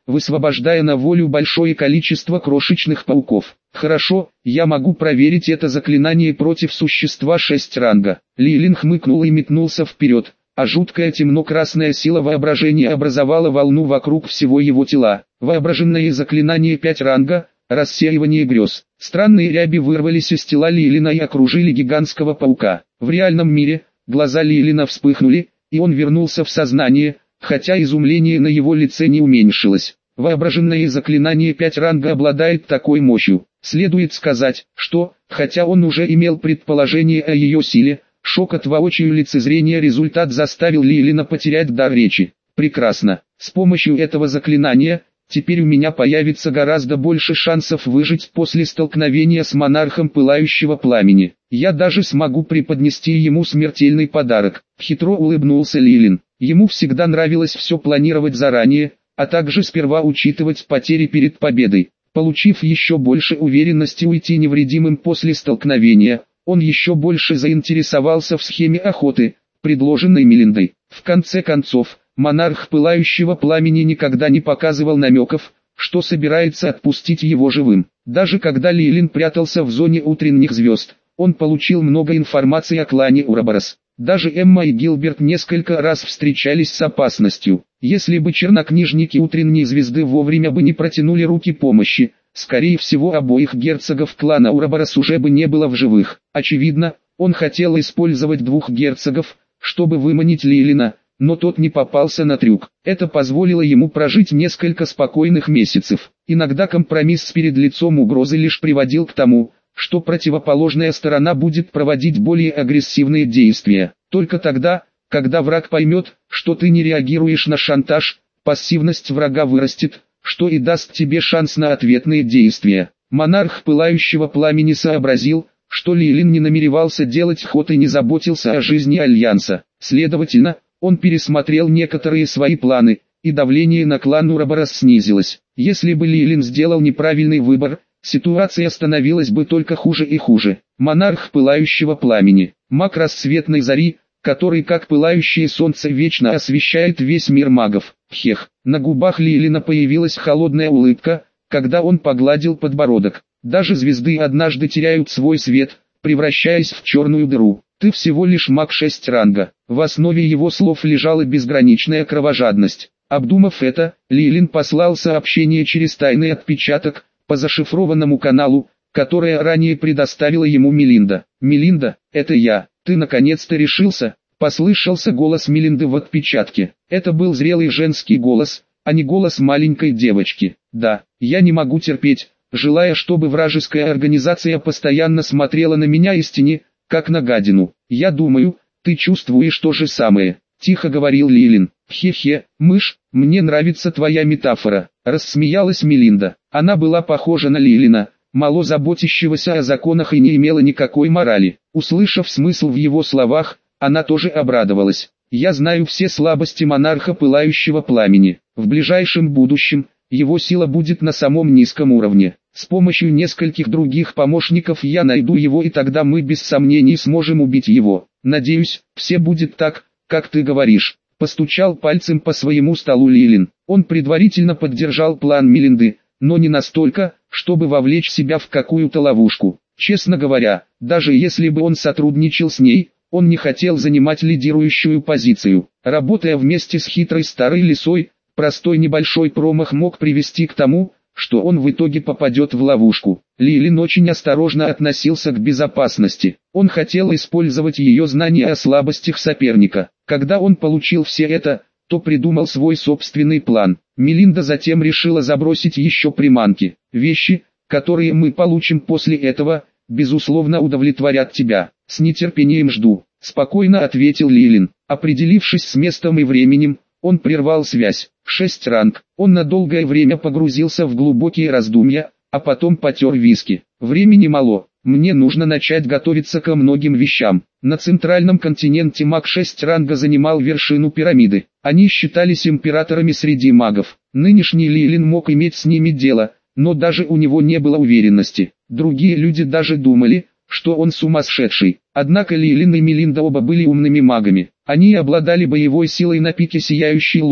высвобождая на волю большое количество крошечных пауков. Хорошо, я могу проверить это заклинание против существа 6 ранга. Лилин хмыкнул и метнулся вперед, а жуткая темно-красная сила воображения образовала волну вокруг всего его тела. Воображенное заклинание 5 ранга, рассеивание грез. Странные ряби вырвались из тела Лилина и окружили гигантского паука. В реальном мире, глаза Лилина вспыхнули, и он вернулся в сознание, хотя изумление на его лице не уменьшилось. Воображенное заклинание 5 ранга обладает такой мощью. Следует сказать, что, хотя он уже имел предположение о ее силе, шок от воочию лицезрения результат заставил Лилина потерять дар речи. Прекрасно. С помощью этого заклинания, теперь у меня появится гораздо больше шансов выжить после столкновения с монархом пылающего пламени. Я даже смогу преподнести ему смертельный подарок. Хитро улыбнулся Лилин. Ему всегда нравилось все планировать заранее, а также сперва учитывать потери перед победой. Получив еще больше уверенности уйти невредимым после столкновения, он еще больше заинтересовался в схеме охоты, предложенной Мелиндой. В конце концов, монарх пылающего пламени никогда не показывал намеков, что собирается отпустить его живым. Даже когда Лилин прятался в зоне утренних звезд, он получил много информации о клане Ураборос. Даже Эмма и Гилберт несколько раз встречались с опасностью. Если бы чернокнижники утренней звезды вовремя бы не протянули руки помощи, скорее всего обоих герцогов клана Ураборос уже бы не было в живых. Очевидно, он хотел использовать 2 герцогов, чтобы выманить Лилина, но тот не попался на трюк. Это позволило ему прожить несколько спокойных месяцев. Иногда компромисс перед лицом угрозы лишь приводил к тому, что противоположная сторона будет проводить более агрессивные действия. Только тогда, когда враг поймет, что ты не реагируешь на шантаж, пассивность врага вырастет, что и даст тебе шанс на ответные действия. Монарх пылающего пламени сообразил, что Лилин не намеревался делать ход и не заботился о жизни Альянса. Следовательно, он пересмотрел некоторые свои планы, и давление на клан Ураборос снизилось. Если бы Лилин сделал неправильный выбор, ситуация становилась бы только хуже и хуже. Монарх пылающего пламени, маг рассветной зари, который как пылающее солнце вечно освещает весь мир магов. Хех, на губах Лилина появилась холодная улыбка, когда он погладил подбородок. Даже звезды однажды теряют свой свет, превращаясь в черную дыру. Ты всего лишь маг 6 ранга. В основе его слов лежала безграничная кровожадность. Обдумав это, Лилин послал сообщение через тайный отпечаток, по зашифрованному каналу, которое ранее предоставила ему Мелинда. «Мелинда, это я, ты наконец-то решился?» Послышался голос Мелинды в отпечатке. Это был зрелый женский голос, а не голос маленькой девочки. «Да, я не могу терпеть, желая, чтобы вражеская организация постоянно смотрела на меня из тени, как на гадину. Я думаю, ты чувствуешь то же самое», — тихо говорил Лилин. «Хе-хе, мышь, мне нравится твоя метафора», — рассмеялась Мелинда. Она была похожа на Лилина, мало заботящегося о законах и не имела никакой морали. Услышав смысл в его словах, она тоже обрадовалась. «Я знаю все слабости монарха пылающего пламени. В ближайшем будущем, его сила будет на самом низком уровне. С помощью нескольких других помощников я найду его, и тогда мы без сомнений сможем убить его. Надеюсь, все будет так, как ты говоришь». Постучал пальцем по своему столу Лилин. Он предварительно поддержал план Мелинды, но не настолько, чтобы вовлечь себя в какую-то ловушку. Честно говоря, даже если бы он сотрудничал с ней, он не хотел занимать лидирующую позицию. Работая вместе с хитрой старой лисой, простой небольшой промах мог привести к тому, что он в итоге попадет в ловушку. Лилин очень осторожно относился к безопасности. Он хотел использовать ее знания о слабостях соперника. Когда он получил все это, то придумал свой собственный план. Мелинда затем решила забросить еще приманки. «Вещи, которые мы получим после этого, безусловно удовлетворят тебя. С нетерпением жду», — спокойно ответил Лилин. Определившись с местом и временем, он прервал связь. 6 ранг. Он на долгое время погрузился в глубокие раздумья, а потом потер виски. «Времени мало. Мне нужно начать готовиться ко многим вещам». На центральном континенте маг 6 ранга занимал вершину пирамиды. Они считались императорами среди магов. Нынешний Лилин мог иметь с ними дело, но даже у него не было уверенности. Другие люди даже думали, что он сумасшедший. Однако Лилин и Мелинда оба были умными магами. Они обладали боевой силой на пике сияющей луны,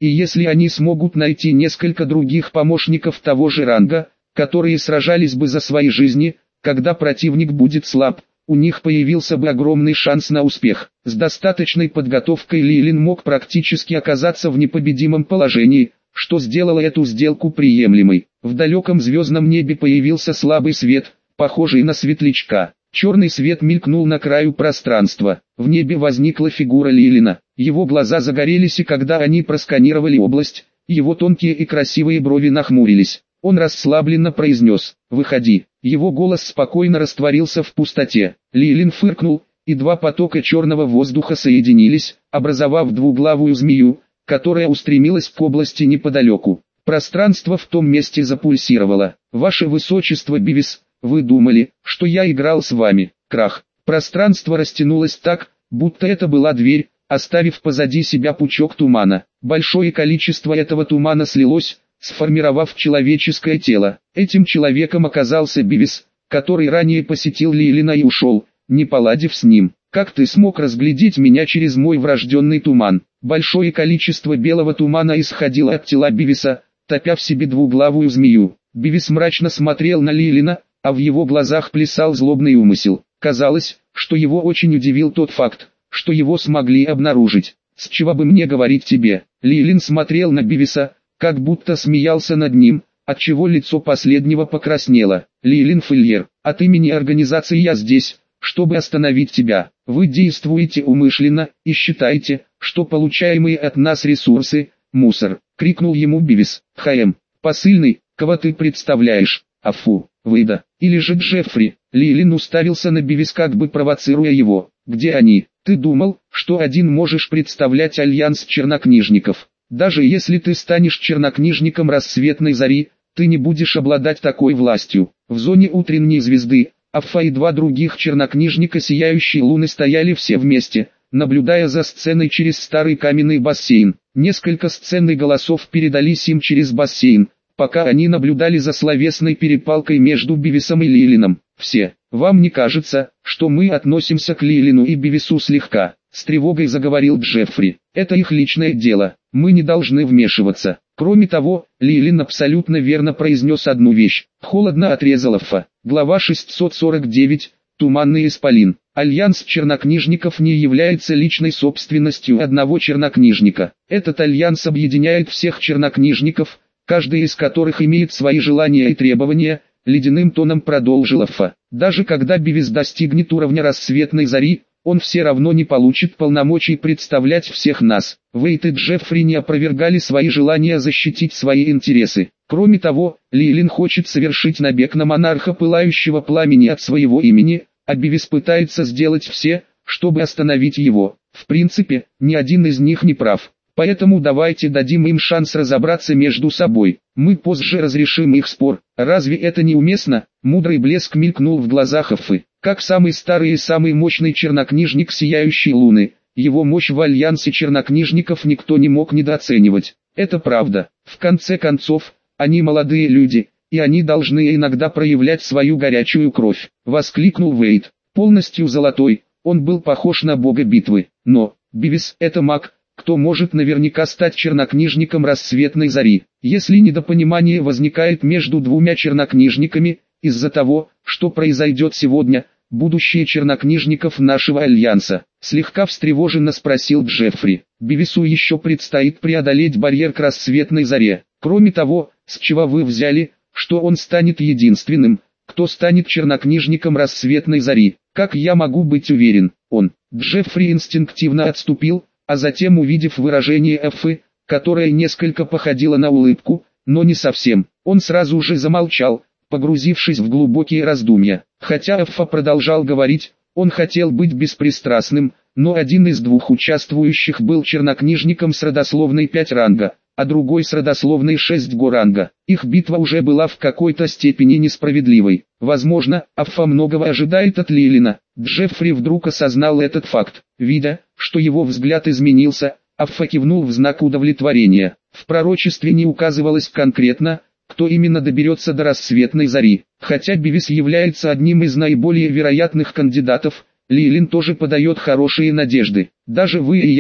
и если они смогут найти несколько других помощников того же ранга, которые сражались бы за свои жизни, когда противник будет слаб, у них появился бы огромный шанс на успех. С достаточной подготовкой Лилин мог практически оказаться в непобедимом положении, что сделало эту сделку приемлемой. В далеком звездном небе появился слабый свет, похожий на светлячка. Черный свет мелькнул на краю пространства. В небе возникла фигура Лилина. Его глаза загорелись, и когда они просканировали область, его тонкие и красивые брови нахмурились. Он расслабленно произнес: «Выходи». Его голос спокойно растворился в пустоте. Лилин фыркнул, и два потока черного воздуха соединились, образовав двуглавую змею, которая устремилась к области неподалеку. Пространство в том месте запульсировало. «Ваше Высочество Бивис, вы думали, что я играл с вами?» Крах. Пространство растянулось так, будто это была дверь, оставив позади себя пучок тумана. Большое количество этого тумана слилось, сформировав человеческое тело. Этим человеком оказался Бивис, который ранее посетил Лилина и ушел, не поладив с ним. «Как ты смог разглядеть меня через мой врожденный туман?» Большое количество белого тумана исходило от тела Бивиса, топя в себе двуглавую змею. Бивис мрачно смотрел на Лилина, а в его глазах плясал злобный умысел. Казалось, что его очень удивил тот факт, что его смогли обнаружить. «С чего бы мне говорить тебе?» Лилин смотрел на Бивиса, как будто смеялся над ним, отчего лицо последнего покраснело. «Лилин Фильер, от имени организации я здесь, чтобы остановить тебя. Вы действуете умышленно и считаете, что получаемые от нас ресурсы – мусор», – крикнул ему Бивис. «ХМ, посыльный, кого ты представляешь? Афу, выйда, или же Джеффри?» Лилин уставился на Бивис, как бы провоцируя его. «Где они? Ты думал, что один можешь представлять альянс чернокнижников? Даже если ты станешь чернокнижником рассветной зари, ты не будешь обладать такой властью». В зоне утренней звезды Аффа и два других чернокнижника Сияющей Луны стояли все вместе, наблюдая за сценой через старый каменный бассейн. Несколько сценных голосов передались им через бассейн, пока они наблюдали за словесной перепалкой между Бивисом и Лилином. «Все, вам не кажется, что мы относимся к Лилину и Бивису слегка?» — с тревогой заговорил Джеффри. «Это их личное дело, мы не должны вмешиваться. Кроме того, Лилин абсолютно верно произнес одну вещь», — холодно отрезал Аффа. Глава 649. Туманный исполин. Альянс чернокнижников не является личной собственностью одного чернокнижника. Этот альянс объединяет всех чернокнижников, каждый из которых имеет свои желания и требования, ледяным тоном продолжил Аффа. Даже когда Бивис достигнет уровня рассветной зари, он все равно не получит полномочий представлять всех нас. Вейт и Джеффри не опровергали свои желания защитить свои интересы. Кроме того, Лилин хочет совершить набег на монарха пылающего пламени от своего имени, а Бивис пытается сделать все, чтобы остановить его. В принципе, ни один из них не прав. Поэтому давайте дадим им шанс разобраться между собой. Мы позже разрешим их спор. Разве это не уместно? Мудрый блеск мелькнул в глазах Аффы. Как самый старый и самый мощный чернокнижник Сияющей Луны, его мощь в альянсе чернокнижников никто не мог недооценивать. Это правда. В конце концов, они молодые люди, и они должны иногда проявлять свою горячую кровь. Воскликнул Вейт. Полностью золотой, он был похож на бога битвы. Но, Бивис — это маг, кто может наверняка стать чернокнижником рассветной зари. Если недопонимание возникает между двумя чернокнижниками, из-за того, что произойдет сегодня, будущее чернокнижников нашего альянса, слегка встревоженно спросил Джеффри. Бивису еще предстоит преодолеть барьер к рассветной заре. Кроме того, с чего вы взяли, что он станет единственным, кто станет чернокнижником рассветной зари? Как я могу быть уверен? Джеффри инстинктивно отступил, а затем, увидев выражение Аффы, которое несколько походило на улыбку, но не совсем, он сразу же замолчал, погрузившись в глубокие раздумья. Хотя Аффа продолжал говорить, он хотел быть беспристрастным, но один из двух участвующих был чернокнижником с родословной 5 ранга, а другой с родословной 6 ранга. Их битва уже была в какой-то степени несправедливой. Возможно, Аффа многого ожидает от Лилина. Джеффри вдруг осознал этот факт. Видя, что его взгляд изменился, Аффа кивнул в знак удовлетворения. В пророчестве не указывалось конкретно, кто именно доберется до рассветной зари. Хотя Бивис является одним из наиболее вероятных кандидатов, Лилин тоже подает хорошие надежды. Даже вы и я,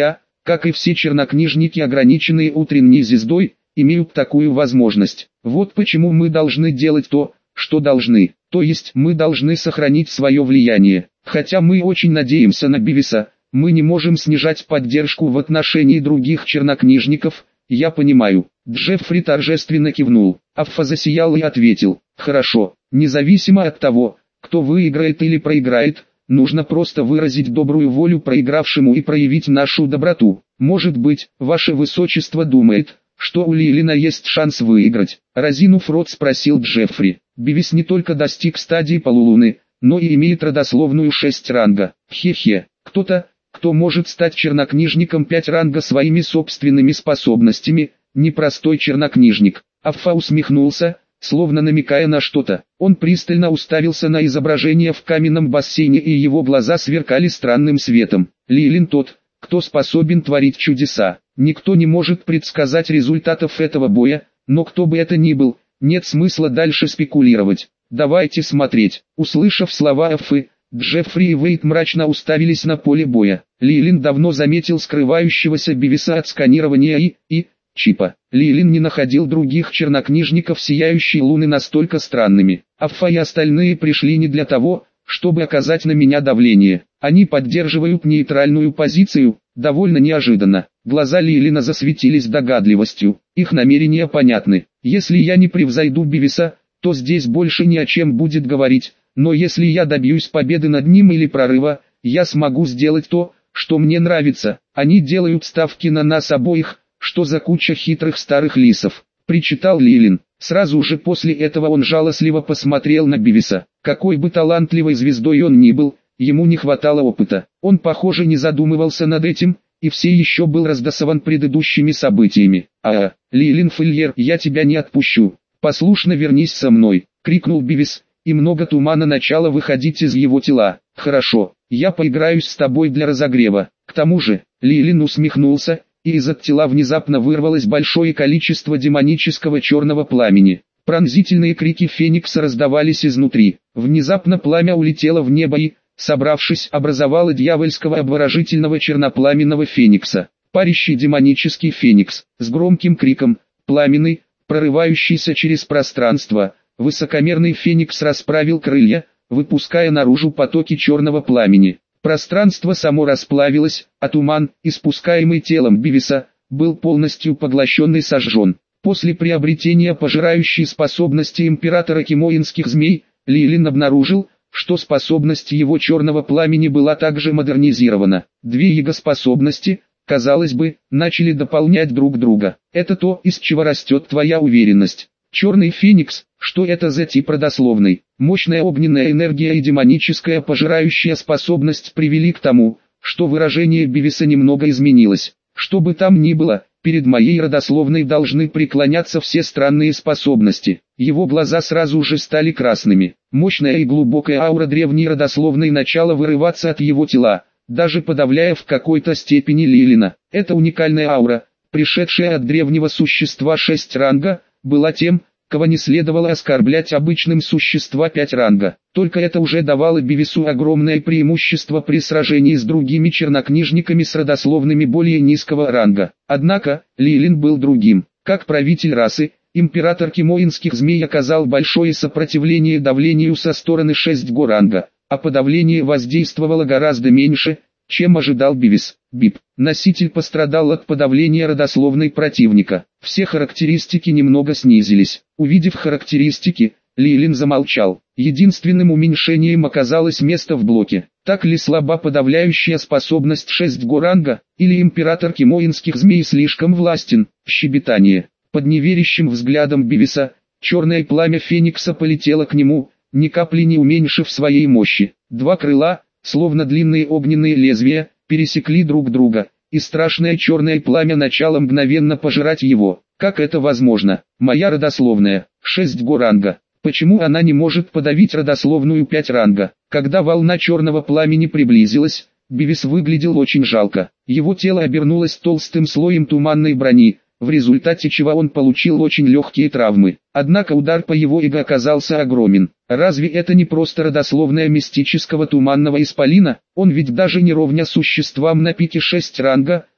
как и все чернокнижники, ограниченные утренней звездой, имеют такую возможность. Вот почему мы должны делать то, что должны. То есть мы должны сохранить свое влияние. Хотя мы очень надеемся на Бивиса, мы не можем снижать поддержку в отношении других чернокнижников, я понимаю. Джеффри торжественно кивнул. Аффа засиял и ответил: хорошо, независимо от того, кто выиграет или проиграет, нужно просто выразить добрую волю проигравшему и проявить нашу доброту. Может быть, ваше высочество думает, что у Лилина есть шанс выиграть? Разинув рот, спросил Джеффри. Бивис не только достиг стадии полулуны, но и имеет родословную 6 ранга. Хе-хе, кто-то, кто может стать чернокнижником 5 ранга своими собственными способностями, непростой чернокнижник. Аффа усмехнулся, словно намекая на что-то. Он пристально уставился на изображение в каменном бассейне, и его глаза сверкали странным светом. Лилин тот, кто способен творить чудеса. Никто не может предсказать результатов этого боя, но кто бы это ни был, нет смысла дальше спекулировать. Давайте смотреть. Услышав слова Аффы, Джеффри и Вейт мрачно уставились на поле боя. Лилин давно заметил скрывающегося Бивиса от сканирования и чипа. Лилин не находил других чернокнижников Сияющей Луны настолько странными. Аффа и остальные пришли не для того, чтобы оказать на меня давление. Они поддерживают нейтральную позицию. Довольно неожиданно. Глаза Лилина засветились догадливостью. Их намерения понятны. Если я не превзойду Бивиса, то здесь больше ни о чем будет говорить. Но если я добьюсь победы над ним или прорыва, я смогу сделать то, что мне нравится. Они делают ставки на нас обоих. Что за куча хитрых старых лисов, причитал Лилин. Сразу же после этого он жалостливо посмотрел на Бивиса. Какой бы талантливой звездой он ни был, ему не хватало опыта. Он, похоже, не задумывался над этим, и все еще был раздосован предыдущими событиями. Лилин Фильер, я тебя не отпущу. Послушно вернись со мной, крикнул Бивис, и много тумана начало выходить из его тела. Хорошо, я поиграюсь с тобой для разогрева. К тому же, Лилин усмехнулся, и из-от тела внезапно вырвалось большое количество демонического черного пламени. Пронзительные крики Феникса раздавались изнутри. Внезапно пламя улетело в небо и, собравшись, образовало дьявольского обворожительного чернопламенного Феникса. Парящий демонический Феникс, с громким криком, пламенный, прорывающийся через пространство, высокомерный Феникс расправил крылья, выпуская наружу потоки черного пламени. Пространство само расплавилось, а туман, испускаемый телом Бивиса, был полностью поглощен и сожжен. После приобретения пожирающей способности императора кимоинских змей, Лилин обнаружил, что способность его черного пламени была также модернизирована. Две его способности, казалось бы, начали дополнять друг друга. Это то, из чего растет твоя уверенность. Черный Феникс, что это за тип родословной? Мощная огненная энергия и демоническая пожирающая способность привели к тому, что выражение Бивиса немного изменилось. Что бы там ни было, перед моей родословной должны преклоняться все странные способности. Его глаза сразу же стали красными. Мощная и глубокая аура древней родословной начала вырываться от его тела, даже подавляя в какой-то степени Лилина. Эта уникальная аура, пришедшая от древнего существа 6 ранга, была тем, кого не следовало оскорблять обычным существа 5 ранга. Только это уже давало Бивису огромное преимущество при сражении с другими чернокнижниками с родословными более низкого ранга. Однако, Лилин был другим. Как правитель расы, император кимоинских змей оказал большое сопротивление давлению со стороны 6 ранга, а подавление воздействовало гораздо меньше, чем ожидал Бивис. Носитель пострадал от подавления родословной противника. Все характеристики немного снизились. Увидев характеристики, Лилин замолчал. Единственным уменьшением оказалось место в блоке. Так ли слаба подавляющая способность 6 ранга, или император кимоинских змей слишком властен? Щебетание. Под неверящим взглядом Бивиса, черное пламя Феникса полетело к нему, ни капли не уменьшив своей мощи. Два крыла, словно длинные огненные лезвия, пересекли друг друга, и страшное черное пламя начало мгновенно пожирать его. Как это возможно? Моя родословная, 6 ранга. Почему она не может подавить родословную 5 ранга? Когда волна черного пламени приблизилась, Бивис выглядел очень жалко. Его тело обернулось толстым слоем туманной брони, в результате чего он получил очень легкие травмы. Однако удар по его эго оказался огромен. Разве это не просто родословная мистического туманного исполина? Он ведь даже не ровня существам на пике 6 ранга,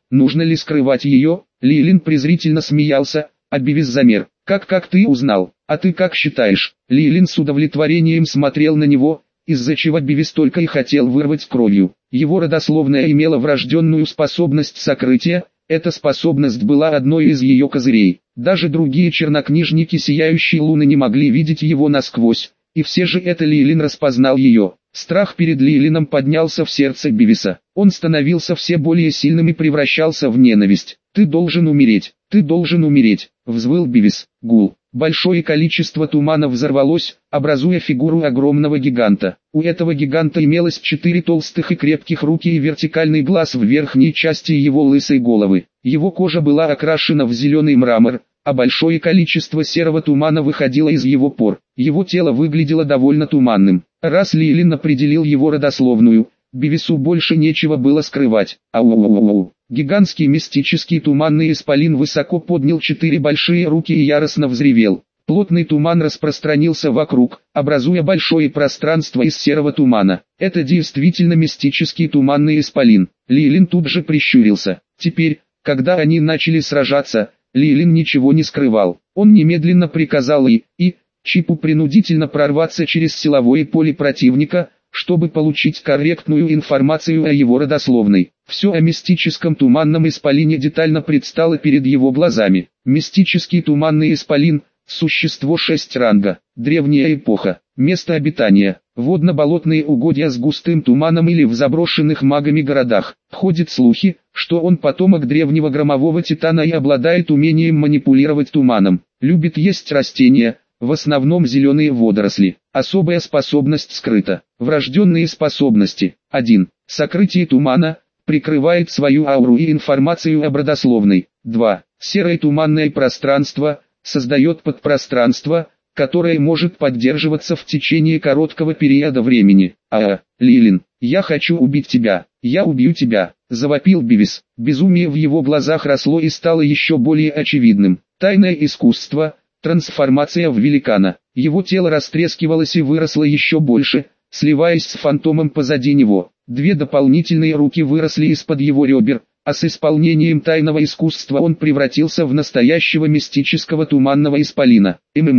нужно ли скрывать ее? Лилин презрительно смеялся, а Бивис замер. Как ты узнал? А ты как считаешь? Лилин с удовлетворением смотрел на него, из-за чего Бивис только и хотел вырвать кровью. Его родословная имела врожденную способность сокрытия, эта способность была одной из ее козырей. Даже другие чернокнижники Сияющей Луны не могли видеть его насквозь, и все же это Лилин распознал ее. Страх перед Лилином поднялся в сердце Бивиса. Он становился все более сильным и превращался в ненависть. «Ты должен умереть, ты должен умереть», — взвыл Бивис. Гул. Большое количество тумана взорвалось, образуя фигуру огромного гиганта. У этого гиганта имелось 4 толстых и крепких руки и вертикальный глаз в верхней части его лысой головы. Его кожа была окрашена в зеленый мрамор, а большое количество серого тумана выходило из его пор. Его тело выглядело довольно туманным. Раз Лилин определил его родословную, Бивису больше нечего было скрывать. Ау-ау-ау. Гигантский мистический туманный исполин высоко поднял 4 большие руки и яростно взревел. Плотный туман распространился вокруг, образуя большое пространство из серого тумана. Это действительно мистический туманный исполин. Лилин тут же прищурился. Теперь, когда они начали сражаться, Лилин ничего не скрывал. Он немедленно приказал Чипу принудительно прорваться через силовое поле противника, чтобы получить корректную информацию о его родословной. Все о мистическом туманном исполине детально предстало перед его глазами. Мистический туманный исполин – существо 6 ранга, древняя эпоха, место обитания – водно-болотные угодья с густым туманом или в заброшенных магами городах. Ходят слухи, что он потомок древнего громового титана и обладает умением манипулировать туманом. Любит есть растения, в основном зеленые водоросли. Особая способность скрыта. Врожденные способности. 1. Сокрытие тумана, прикрывает свою ауру и информацию об родословной. 2. Серое туманное пространство, создает подпространство, которое может поддерживаться в течение короткого периода времени. Лилин, я хочу убить тебя, я убью тебя, завопил Бивис. Безумие в его глазах росло и стало еще более очевидным. Тайное искусство, трансформация в великана. Его тело растрескивалось и выросло еще больше, сливаясь с фантомом позади него. 2 дополнительные руки выросли из-под его ребер, а с исполнением тайного искусства он превратился в настоящего мистического туманного исполина.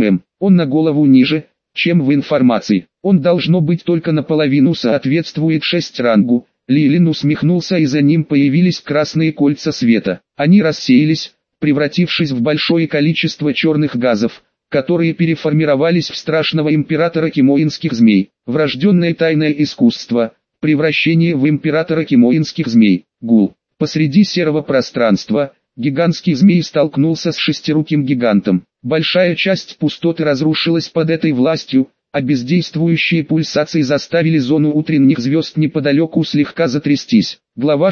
Он на голову ниже, чем в информации. Он должно быть только наполовину соответствует 6 рангу. Лилин усмехнулся, и за ним появились красные кольца света. Они рассеялись, превратившись в большое количество черных газов, которые переформировались в страшного императора кимоинских змей. Врожденное тайное искусство, превращение в императора кимоинских змей. Гул. Посреди серого пространства, гигантский змей столкнулся с шестируким гигантом. Большая часть пустоты разрушилась под этой властью, а бездействующие пульсации заставили зону утренних звезд неподалеку слегка затрястись. Глава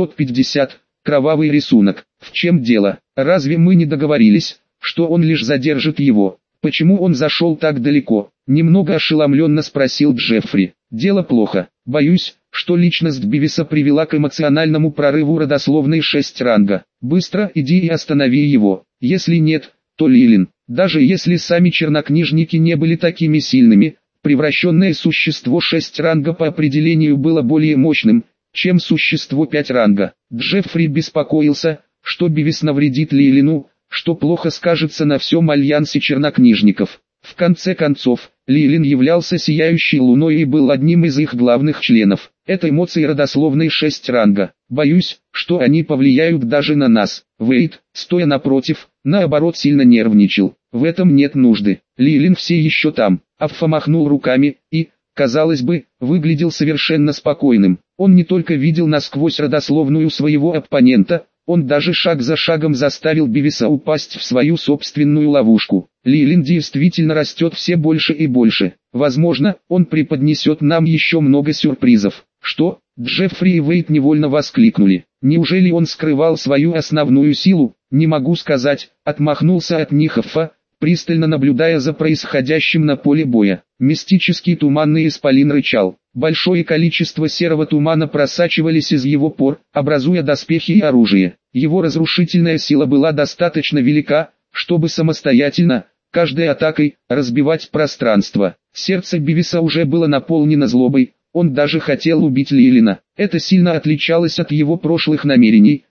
650. Кровавый рисунок. В чем дело? Разве мы не договорились, что он лишь задержит его? Почему он зашел так далеко? Немного ошеломленно спросил Джеффри. Дело плохо. Боюсь, что личность Бивиса привела к эмоциональному прорыву родословной 6 ранга. Быстро иди и останови его. Если нет, то Лилин. Даже если сами чернокнижники не были такими сильными, превращенное существо 6 ранга по определению было более мощным, чем существо 5 ранга. Джеффри беспокоился, что Бивис навредит Лилину, что плохо скажется на всем альянсе чернокнижников. В конце концов, Лилин являлся сияющей луной и был одним из их главных членов. Это эмоции родословной 6 ранга. Боюсь, что они повлияют даже на нас. Вейд, стоя напротив, наоборот сильно нервничал. В этом нет нужды. Лилин все еще там. Аффа махнул руками и, казалось бы, выглядел совершенно спокойным. Он не только видел насквозь родословную своего оппонента, он даже шаг за шагом заставил Бивиса упасть в свою собственную ловушку. Лилин действительно растет все больше и больше. Возможно, он преподнесет нам еще много сюрпризов. Что? Джеффри и Вейд невольно воскликнули. Неужели он скрывал свою основную силу? Не могу сказать, отмахнулся от них Аффа, пристально наблюдая за происходящим на поле боя. Мистический туманный исполин рычал. Большое количество серого тумана просачивались из его пор, образуя доспехи и оружие. Его разрушительная сила была достаточно велика, чтобы самостоятельно, каждой атакой, разбивать пространство. Сердце Бивиса уже было наполнено злобой, он даже хотел убить Лилина. Это сильно отличалось от его прошлых намерений,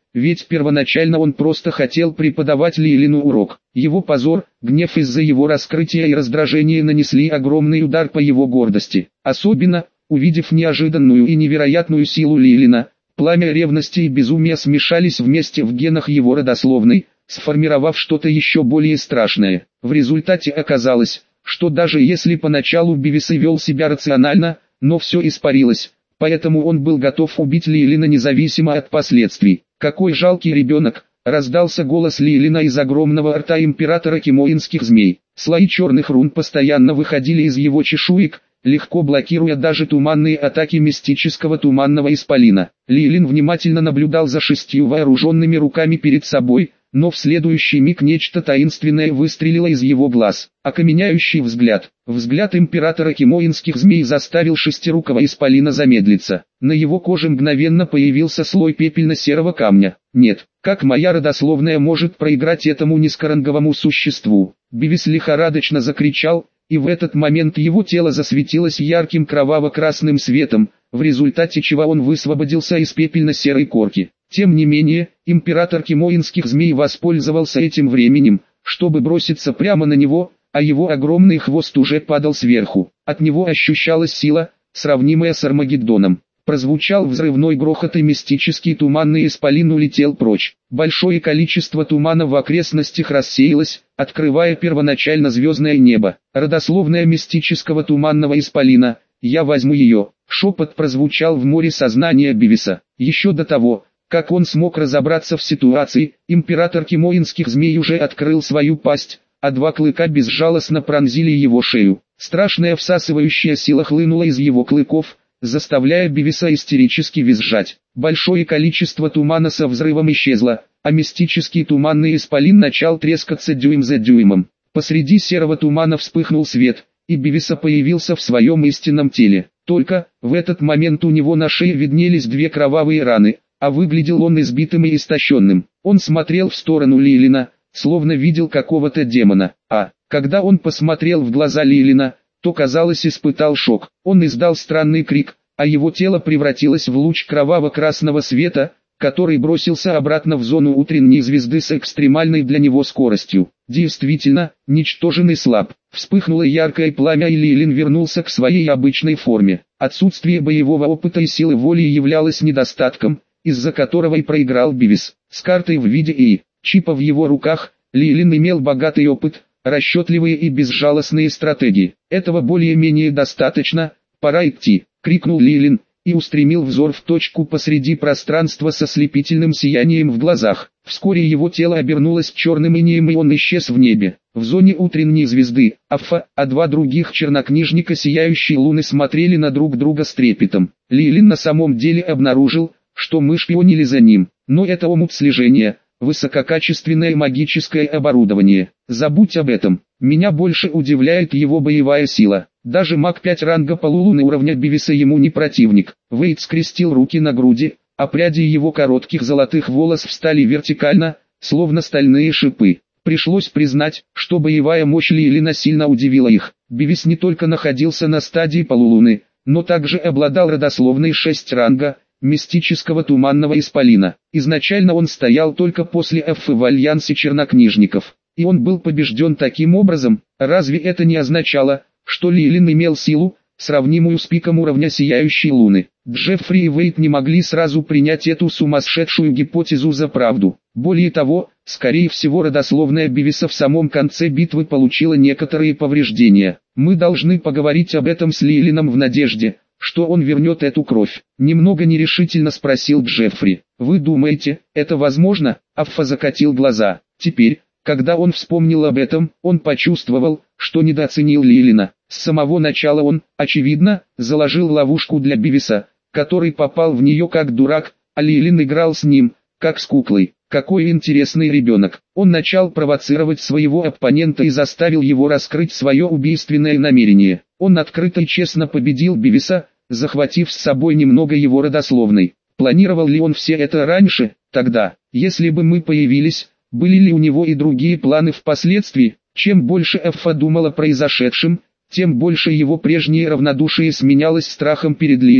ведь первоначально он просто хотел преподавать Лилину урок. Его позор, гнев из-за его раскрытия и раздражение нанесли огромный удар по его гордости. Особенно, увидев неожиданную и невероятную силу Лилина, пламя ревности и безумия смешались вместе в генах его родословной, сформировав что-то еще более страшное. В результате оказалось, что даже если поначалу Бивис и вел себя рационально, но все испарилось, поэтому он был готов убить Лилина независимо от последствий. «Какой жалкий ребенок!» — раздался голос Лилина из огромного рта императора кимоинских змей. Слои черных рун постоянно выходили из его чешуек, легко блокируя даже туманные атаки мистического туманного исполина. Лилин внимательно наблюдал за 6 вооруженными руками перед собой, но в следующий миг нечто таинственное выстрелило из его глаз. Окаменяющий взгляд. Взгляд императора кимоинских змей заставил шестирукого исполина замедлиться. На его коже мгновенно появился слой пепельно-серого камня. «Нет, как моя родословная может проиграть этому низкоранговому существу?» Бивис лихорадочно закричал, и в этот момент его тело засветилось ярким кроваво-красным светом, в результате чего он высвободился из пепельно-серой корки. Тем не менее, император кимоинских змей воспользовался этим временем, чтобы броситься прямо на него, а его огромный хвост уже падал сверху. От него ощущалась сила, сравнимая с Армагеддоном. Прозвучал взрывной грохот, и мистический туманный исполин улетел прочь. Большое количество тумана в окрестностях рассеялось, открывая первоначально звездное небо. Родословная мистического туманного исполина, я возьму ее. Шепот прозвучал в море сознания Бивиса. Еще до того, как он смог разобраться в ситуации, император кимоинских змей уже открыл свою пасть, а 2 клыка безжалостно пронзили его шею. Страшная всасывающая сила хлынула из его клыков, заставляя Бивиса истерически визжать. Большое количество тумана со взрывом исчезло, а мистический туманный исполин начал трескаться дюйм за дюймом. Посреди серого тумана вспыхнул свет, и Бивиса появился в своем истинном теле. Только, в этот момент у него на шее виднелись 2 кровавые раны, а выглядел он избитым и истощенным. Он смотрел в сторону Лилина, словно видел какого-то демона, а, когда он посмотрел в глаза Лилина, то, казалось, испытал шок. Он издал странный крик, а его тело превратилось в луч кроваво-красного света, который бросился обратно в зону утренней звезды с экстремальной для него скоростью. Действительно, ничтожен и слаб. Вспыхнуло яркое пламя, и Лилин вернулся к своей обычной форме. Отсутствие боевого опыта и силы воли являлось недостатком, из-за которого и проиграл Бивис. С картой в виде чипа в его руках, Лилин имел богатый опыт, расчетливые и безжалостные стратегии. Этого более-менее достаточно, пора идти, крикнул Лилин, и устремил взор в точку посреди пространства со слепительным сиянием в глазах. Вскоре его тело обернулось черным инеем, и он исчез в небе. В зоне утренней звезды, Афа, а 2 других чернокнижника сияющей луны смотрели на друг друга с трепетом. Лилин на самом деле обнаружил, что мы шпионили за ним, но это омут слежения, высококачественное магическое оборудование. Забудь об этом, меня больше удивляет его боевая сила. Даже маг 5 ранга полулуны уровня Бивиса ему не противник. Вейд скрестил руки на груди, а пряди его коротких золотых волос встали вертикально, словно стальные шипы. Пришлось признать, что боевая мощь Лилина сильно удивила их. Бивис не только находился на стадии полулуны, но также обладал родословной 6 ранга, мистического туманного исполина. Изначально он стоял только после Эффы в альянсе чернокнижников, и он был побежден таким образом. Разве это не означало, что Лилин имел силу, сравнимую с пиком уровня Сияющей Луны? Джеффри и Вейд не могли сразу принять эту сумасшедшую гипотезу за правду. Более того, скорее всего, родословная Бивиса в самом конце битвы получила некоторые повреждения. Мы должны поговорить об этом с Лилином в надежде, что он вернет эту кровь. Немного нерешительно спросил Джеффри. Вы думаете, это возможно? Аффа закатил глаза. Теперь, когда он вспомнил об этом, он почувствовал, что недооценил Лилина. С самого начала он, очевидно, заложил ловушку для Бивиса, который попал в нее как дурак, а Лилин играл с ним, как с куклой. Какой интересный ребенок. Он начал провоцировать своего оппонента и заставил его раскрыть свое убийственное намерение. Он открыто и честно победил Бивиса, захватив с собой немного его родословной. Планировал ли он все это раньше? Тогда, если бы мы появились, были ли у него и другие планы впоследствии? Чем больше Эффа думал о произошедшем, тем больше его прежнее равнодушие сменялось страхом перед Лилином.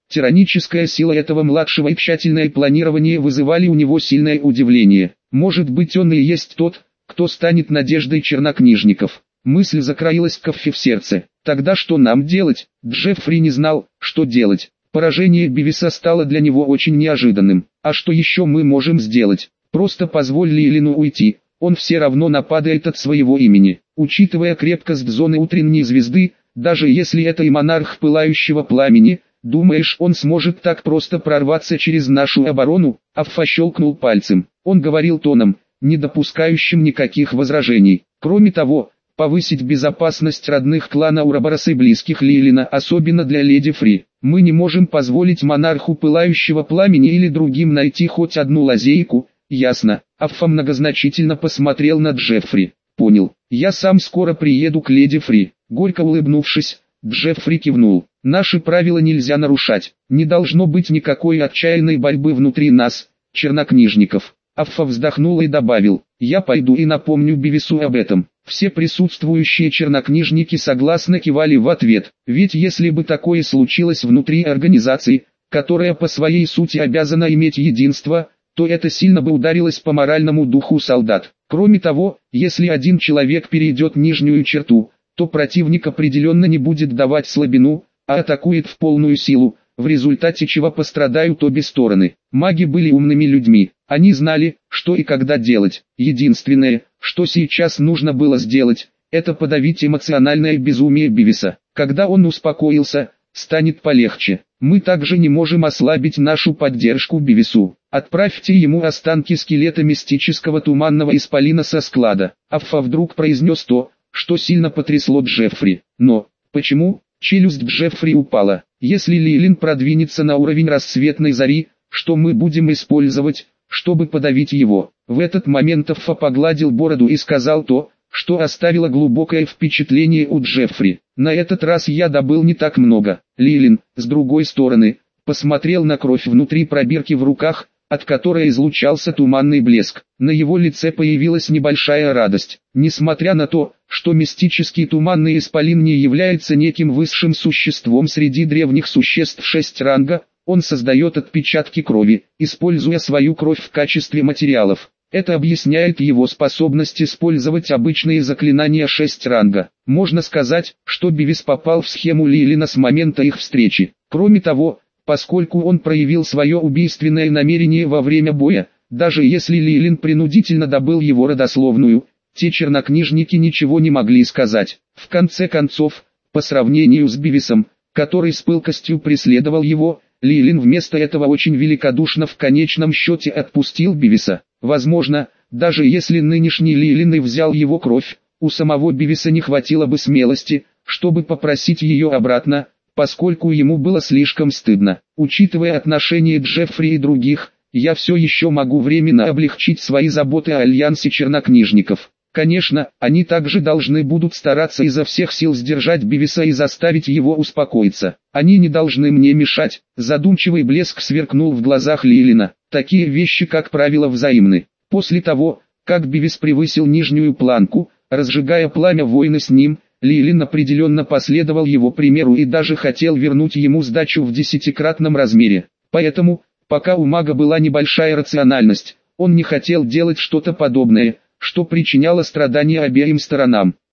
Тираническая сила этого младшего и тщательное планирование вызывали у него сильное удивление. Может быть, он и есть тот, кто станет надеждой чернокнижников. Мысль закроилась Коффи в сердце. Тогда что нам делать? Джеффри не знал, что делать. Поражение Бивиса стало для него очень неожиданным. А что еще мы можем сделать? Просто позволь Лилину уйти. Он все равно нападает от своего имени. Учитывая крепкость зоны утренней звезды, даже если это и монарх пылающего пламени, думаешь, он сможет так просто прорваться через нашу оборону? Аффа щелкнул пальцем. Он говорил тоном, не допускающим никаких возражений. Кроме того, повысить безопасность родных клана Урабороса и близких Лилина, особенно для леди Фри. Мы не можем позволить монарху пылающего пламени или другим найти хоть одну лазейку. Ясно. Аффа многозначительно посмотрел на Джеффри. Понял. Я сам скоро приеду к леди Фри. Горько улыбнувшись, Джеффри кивнул. Наши правила нельзя нарушать. Не должно быть никакой отчаянной борьбы внутри нас, чернокнижников. Аффа вздохнул и добавил, я пойду и напомню Бивису об этом. Все присутствующие чернокнижники согласно кивали в ответ, ведь если бы такое случилось внутри организации, которая по своей сути обязана иметь единство, то это сильно бы ударилось по моральному духу солдат. Кроме того, если один человек перейдет нижнюю черту, то противник определенно не будет давать слабину, а атакует в полную силу, в результате чего пострадают обе стороны. Маги были умными людьми, они знали, что и когда делать. Единственное, что сейчас нужно было сделать, это подавить эмоциональное безумие Бивиса. Когда он успокоился, станет полегче. Мы также не можем ослабить нашу поддержку Бивису. Отправьте ему останки скелета мистического туманного исполина со склада. Аффа вдруг произнес то, что сильно потрясло Джеффри. Но, почему? Челюсть Джеффри упала. Если Лилин продвинется на уровень рассветной зари, что мы будем использовать, чтобы подавить его? В этот момент Аффа погладил бороду и сказал то, что оставило глубокое впечатление у Джеффри. На этот раз я добыл не так много. Лилин, с другой стороны, посмотрел на кровь внутри пробирки в руках, от которой излучался туманный блеск. На его лице появилась небольшая радость. Несмотря на то, что мистический туманный исполин не является неким высшим существом среди древних существ 6 ранга, он создает отпечатки крови, используя свою кровь в качестве материалов. Это объясняет его способность использовать обычные заклинания 6 ранга. Можно сказать, что Бивис попал в схему Лилина с момента их встречи. Кроме того, поскольку он проявил свое убийственное намерение во время боя, даже если Лилин принудительно добыл его родословную, те чернокнижники ничего не могли сказать. В конце концов, по сравнению с Бивисом, который с пылкостью преследовал его, Лилин вместо этого очень великодушно в конечном счете отпустил Бивиса. Возможно, даже если нынешний Лилин и взял его кровь, у самого Бивиса не хватило бы смелости, чтобы попросить ее обратно, поскольку ему было слишком стыдно. Учитывая отношения Джеффри и других, я все еще могу временно облегчить свои заботы о альянсе чернокнижников. Конечно, они также должны будут стараться изо всех сил сдержать Бивиса и заставить его успокоиться. Они не должны мне мешать. Задумчивый блеск сверкнул в глазах Лилина. Такие вещи, как правило, взаимны. После того, как Бивис превысил нижнюю планку, разжигая пламя войны с ним, Лилин определенно последовал его примеру и даже хотел вернуть ему сдачу в 10-кратном размере. Поэтому, пока у мага была небольшая рациональность, он не хотел делать что-то подобное, что причиняло страдания обеим сторонам.